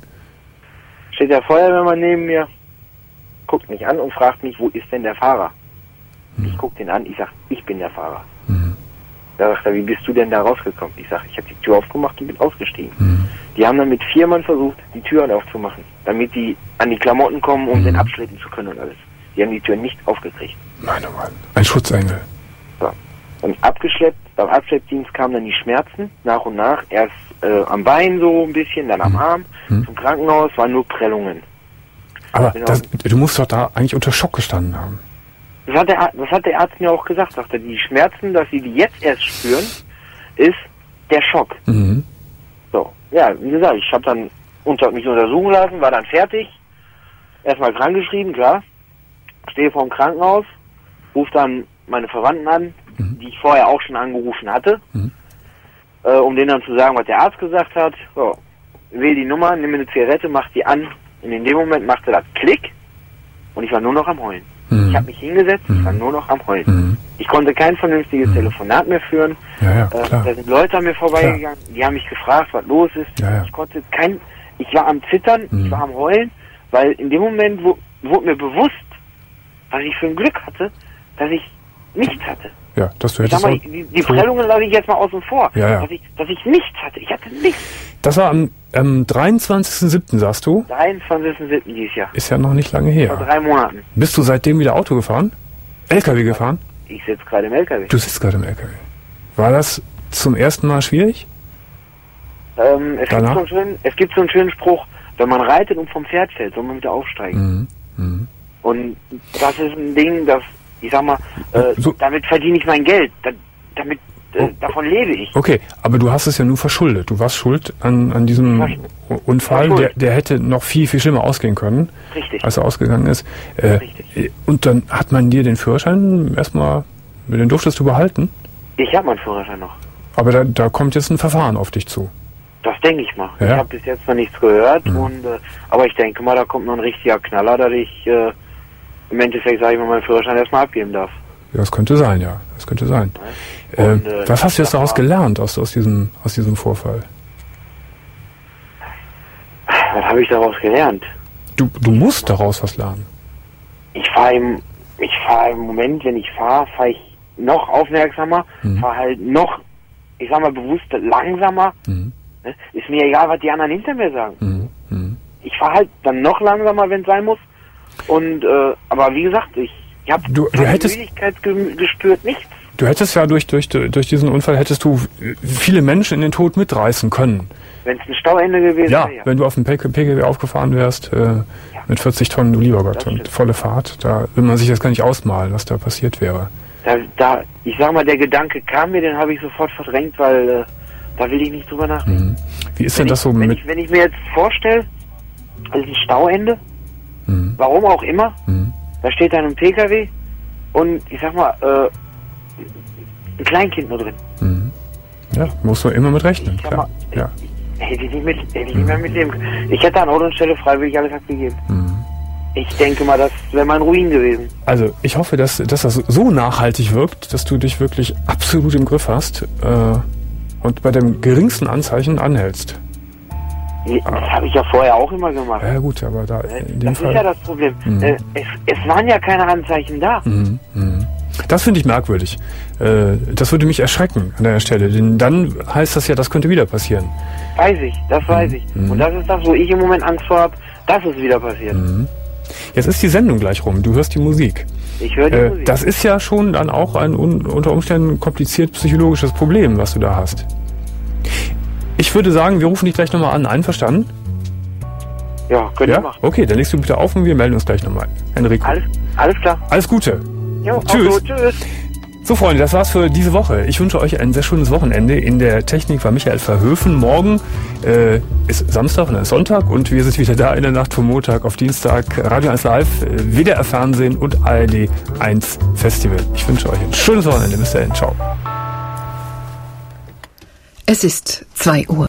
S8: Steht der Feuerwehrmann neben mir, guckt mich an und fragt mich, wo ist denn der Fahrer? Mhm. Ich guck den an, ich sag, ich bin der Fahrer. Mhm. Da sagt er, wie bist du denn da rausgekommen? Ich sag, ich habe die Tür aufgemacht und bin ausgestiegen. Mhm. Die haben dann mit vier Mann versucht, die Türen aufzumachen, damit die an die Klamotten kommen, um mhm. den abschleppen zu können und alles. Die haben die Tür nicht aufgekriegt.
S2: Nein, oh Mann. Ein Schutzengel.
S8: So. Und abgeschleppt, beim Abschleppdienst kamen dann die Schmerzen, nach und nach. Erst äh, am Bein so ein bisschen, dann am mhm. Arm. Mhm. Zum Krankenhaus waren nur Prellungen.
S2: Aber genau. das, du musst doch da eigentlich unter Schock gestanden haben.
S8: Das hat, der, das hat der Arzt mir auch gesagt, sagte, die Schmerzen, dass sie die jetzt erst spüren, ist der Schock. Mhm. So, ja, wie gesagt, ich habe dann unter, mich untersuchen lassen, war dann fertig. Erstmal krankgeschrieben, klar. Stehe vor dem Krankenhaus, rufe dann meine Verwandten an, mhm. die ich vorher auch schon angerufen hatte, mhm. äh, um denen dann zu sagen, was der Arzt gesagt hat. So, wähl die Nummer, nimm mir eine Zigarette, mach die an. Und in dem Moment machte das Klick und ich war nur noch am Heulen. Mhm. Ich habe mich hingesetzt, mhm. ich war nur noch am Heulen. Mhm. Ich konnte kein vernünftiges mhm. Telefonat mehr führen.
S2: Ja, ja,
S8: äh, da sind Leute an mir vorbeigegangen, klar. Die haben mich gefragt, was los ist. Ja, ja. Ich konnte kein, ich war am Zittern, mhm. ich war am Heulen, weil in dem Moment wo, wurde mir bewusst, was ich für ein Glück hatte, dass ich nichts hatte.
S2: Ja, dass du
S8: hättest. Ich sag mal, die, die Prellungen lasse ich jetzt mal außen vor.
S2: Ja, ja.
S8: Dass, ich, dass ich nichts hatte. Ich hatte nichts.
S2: Das war am ähm, dreiundzwanzigsten siebten sagst du?
S8: dreiundzwanzigsten siebten dieses Jahr.
S2: Ist ja noch nicht lange her.
S8: Vor drei Monaten.
S2: Bist du seitdem wieder Auto gefahren? L K W gefahren?
S8: Ich sitze gerade im L K W.
S2: Du sitzt gerade im L K W. War das zum ersten Mal schwierig?
S8: Ähm, es, gibt so einen schönen, es gibt so einen schönen Spruch, wenn man reitet und vom Pferd fällt, soll man wieder aufsteigen. Mhm. Mhm. Und das ist ein Ding, das, ich sag mal, äh, so. damit verdiene ich mein Geld. Da, damit, äh, oh. davon lebe ich.
S2: Okay, aber du hast es ja nur verschuldet. Du warst schuld an, an diesem Unfall. Der, der hätte noch viel, viel schlimmer ausgehen können.
S8: Richtig.
S2: Als er ausgegangen ist. Äh, Richtig. Und dann hat man dir den Führerschein erstmal, den durftest du behalten?
S8: Ich habe meinen Führerschein noch.
S2: Aber da, da kommt jetzt ein Verfahren auf dich zu.
S8: Das denke ich mal.
S2: Ja?
S8: Ich habe bis jetzt noch nichts gehört. Mhm. Und, äh, aber ich denke mal, da kommt noch ein richtiger Knaller, dass ich äh, im Endeffekt, sage ich mal, meinen Führerschein erstmal abgeben darf.
S2: Ja, das könnte sein, ja. Das könnte sein. Und, äh, äh, was hast du jetzt daraus gelernt aus, aus, diesem, aus diesem Vorfall?
S8: Was habe ich daraus gelernt?
S2: Du, du musst daraus was lernen.
S8: Ich fahre im, ich fahre im Moment, wenn ich fahre, fahre ich noch aufmerksamer, mhm. fahre halt noch, ich sag mal, bewusst langsamer. Mhm. Ist mir egal, was die anderen hinter mir sagen. Mhm. Mhm. Ich fahre halt dann noch langsamer, wenn es sein muss. Und äh, aber wie gesagt, ich, ich habe keine Müdigkeit ge gespürt, nichts.
S2: Du hättest ja durch, durch, durch diesen Unfall hättest du viele Menschen in den Tod mitreißen können.
S8: Wenn es ein Stauende gewesen
S2: ja,
S8: wäre. Ja,
S2: wenn du auf dem P K W aufgefahren wärst, äh, ja. mit vierzig Tonnen, du lieber Gott, und volle Fahrt, da will man sich das gar nicht ausmalen, was da passiert wäre.
S8: Da, da, ich sag mal, der Gedanke kam mir, den habe ich sofort verdrängt, weil äh, da will ich nicht drüber nachdenken.
S2: Mhm. Wie ist
S8: wenn
S2: denn das
S8: ich,
S2: so
S8: wenn
S2: mit...
S8: Ich, wenn ich mir jetzt vorstelle, also ein Stauende, mhm. warum auch immer, mhm. da steht dann ein P K W und ich sag mal, äh, ein Kleinkind nur drin.
S2: Mhm. Ja, musst du immer mit rechnen.
S8: Ich, mal, ja. ich, hätte ich nicht, mit, hätte ich nicht mhm. mehr mitleben können. Ich hätte an Ort und Stelle freiwillig alles abgegeben. Mhm. Ich denke mal, das wäre mein Ruin gewesen.
S2: Also ich hoffe, dass, dass das so nachhaltig wirkt, dass du dich wirklich absolut im Griff hast äh, und bei dem geringsten Anzeichen anhältst.
S8: Das ah. habe ich ja vorher auch immer gemacht.
S2: Ja gut, aber da in dem
S8: Das
S2: Fall
S8: ist ja das Problem. Mhm. Äh, es, es waren ja keine Anzeichen da.
S2: Mhm. Mhm. Das finde ich merkwürdig. Äh, das würde mich erschrecken an der Stelle. Denn dann heißt das ja, das könnte wieder passieren.
S8: Weiß ich, das weiß ich. Mhm. Und das ist das, wo ich im Moment Angst vor habe, dass es wieder passiert.
S2: Mhm. Jetzt ist die Sendung gleich rum. Du hörst die Musik.
S8: Ich höre die
S2: äh,
S8: Musik. Das
S2: ist ja schon dann auch ein un unter Umständen kompliziert psychologisches Problem, was du da hast. Ich würde sagen, wir rufen dich gleich nochmal an. Einverstanden?
S8: Ja, könnt
S2: ja?
S8: ihr machen.
S2: Okay, dann legst du bitte auf und wir melden uns gleich nochmal. Enrico.
S8: Alles, alles klar.
S2: Alles Gute.
S8: Jo,
S2: Tschüss.
S8: So, tschüss.
S2: So, Freunde, das war's für diese Woche. Ich wünsche euch ein sehr schönes Wochenende. In der Technik war Michael Verhöfen. Morgen äh, ist Samstag und dann ist Sonntag und wir sind wieder da in der Nacht von Montag auf Dienstag. Radio eins Live, äh, W D R Fernsehen und A R D eins Festival. Ich wünsche euch ein schönes Wochenende. Bis dahin. Ciao.
S9: Es ist zwei Uhr.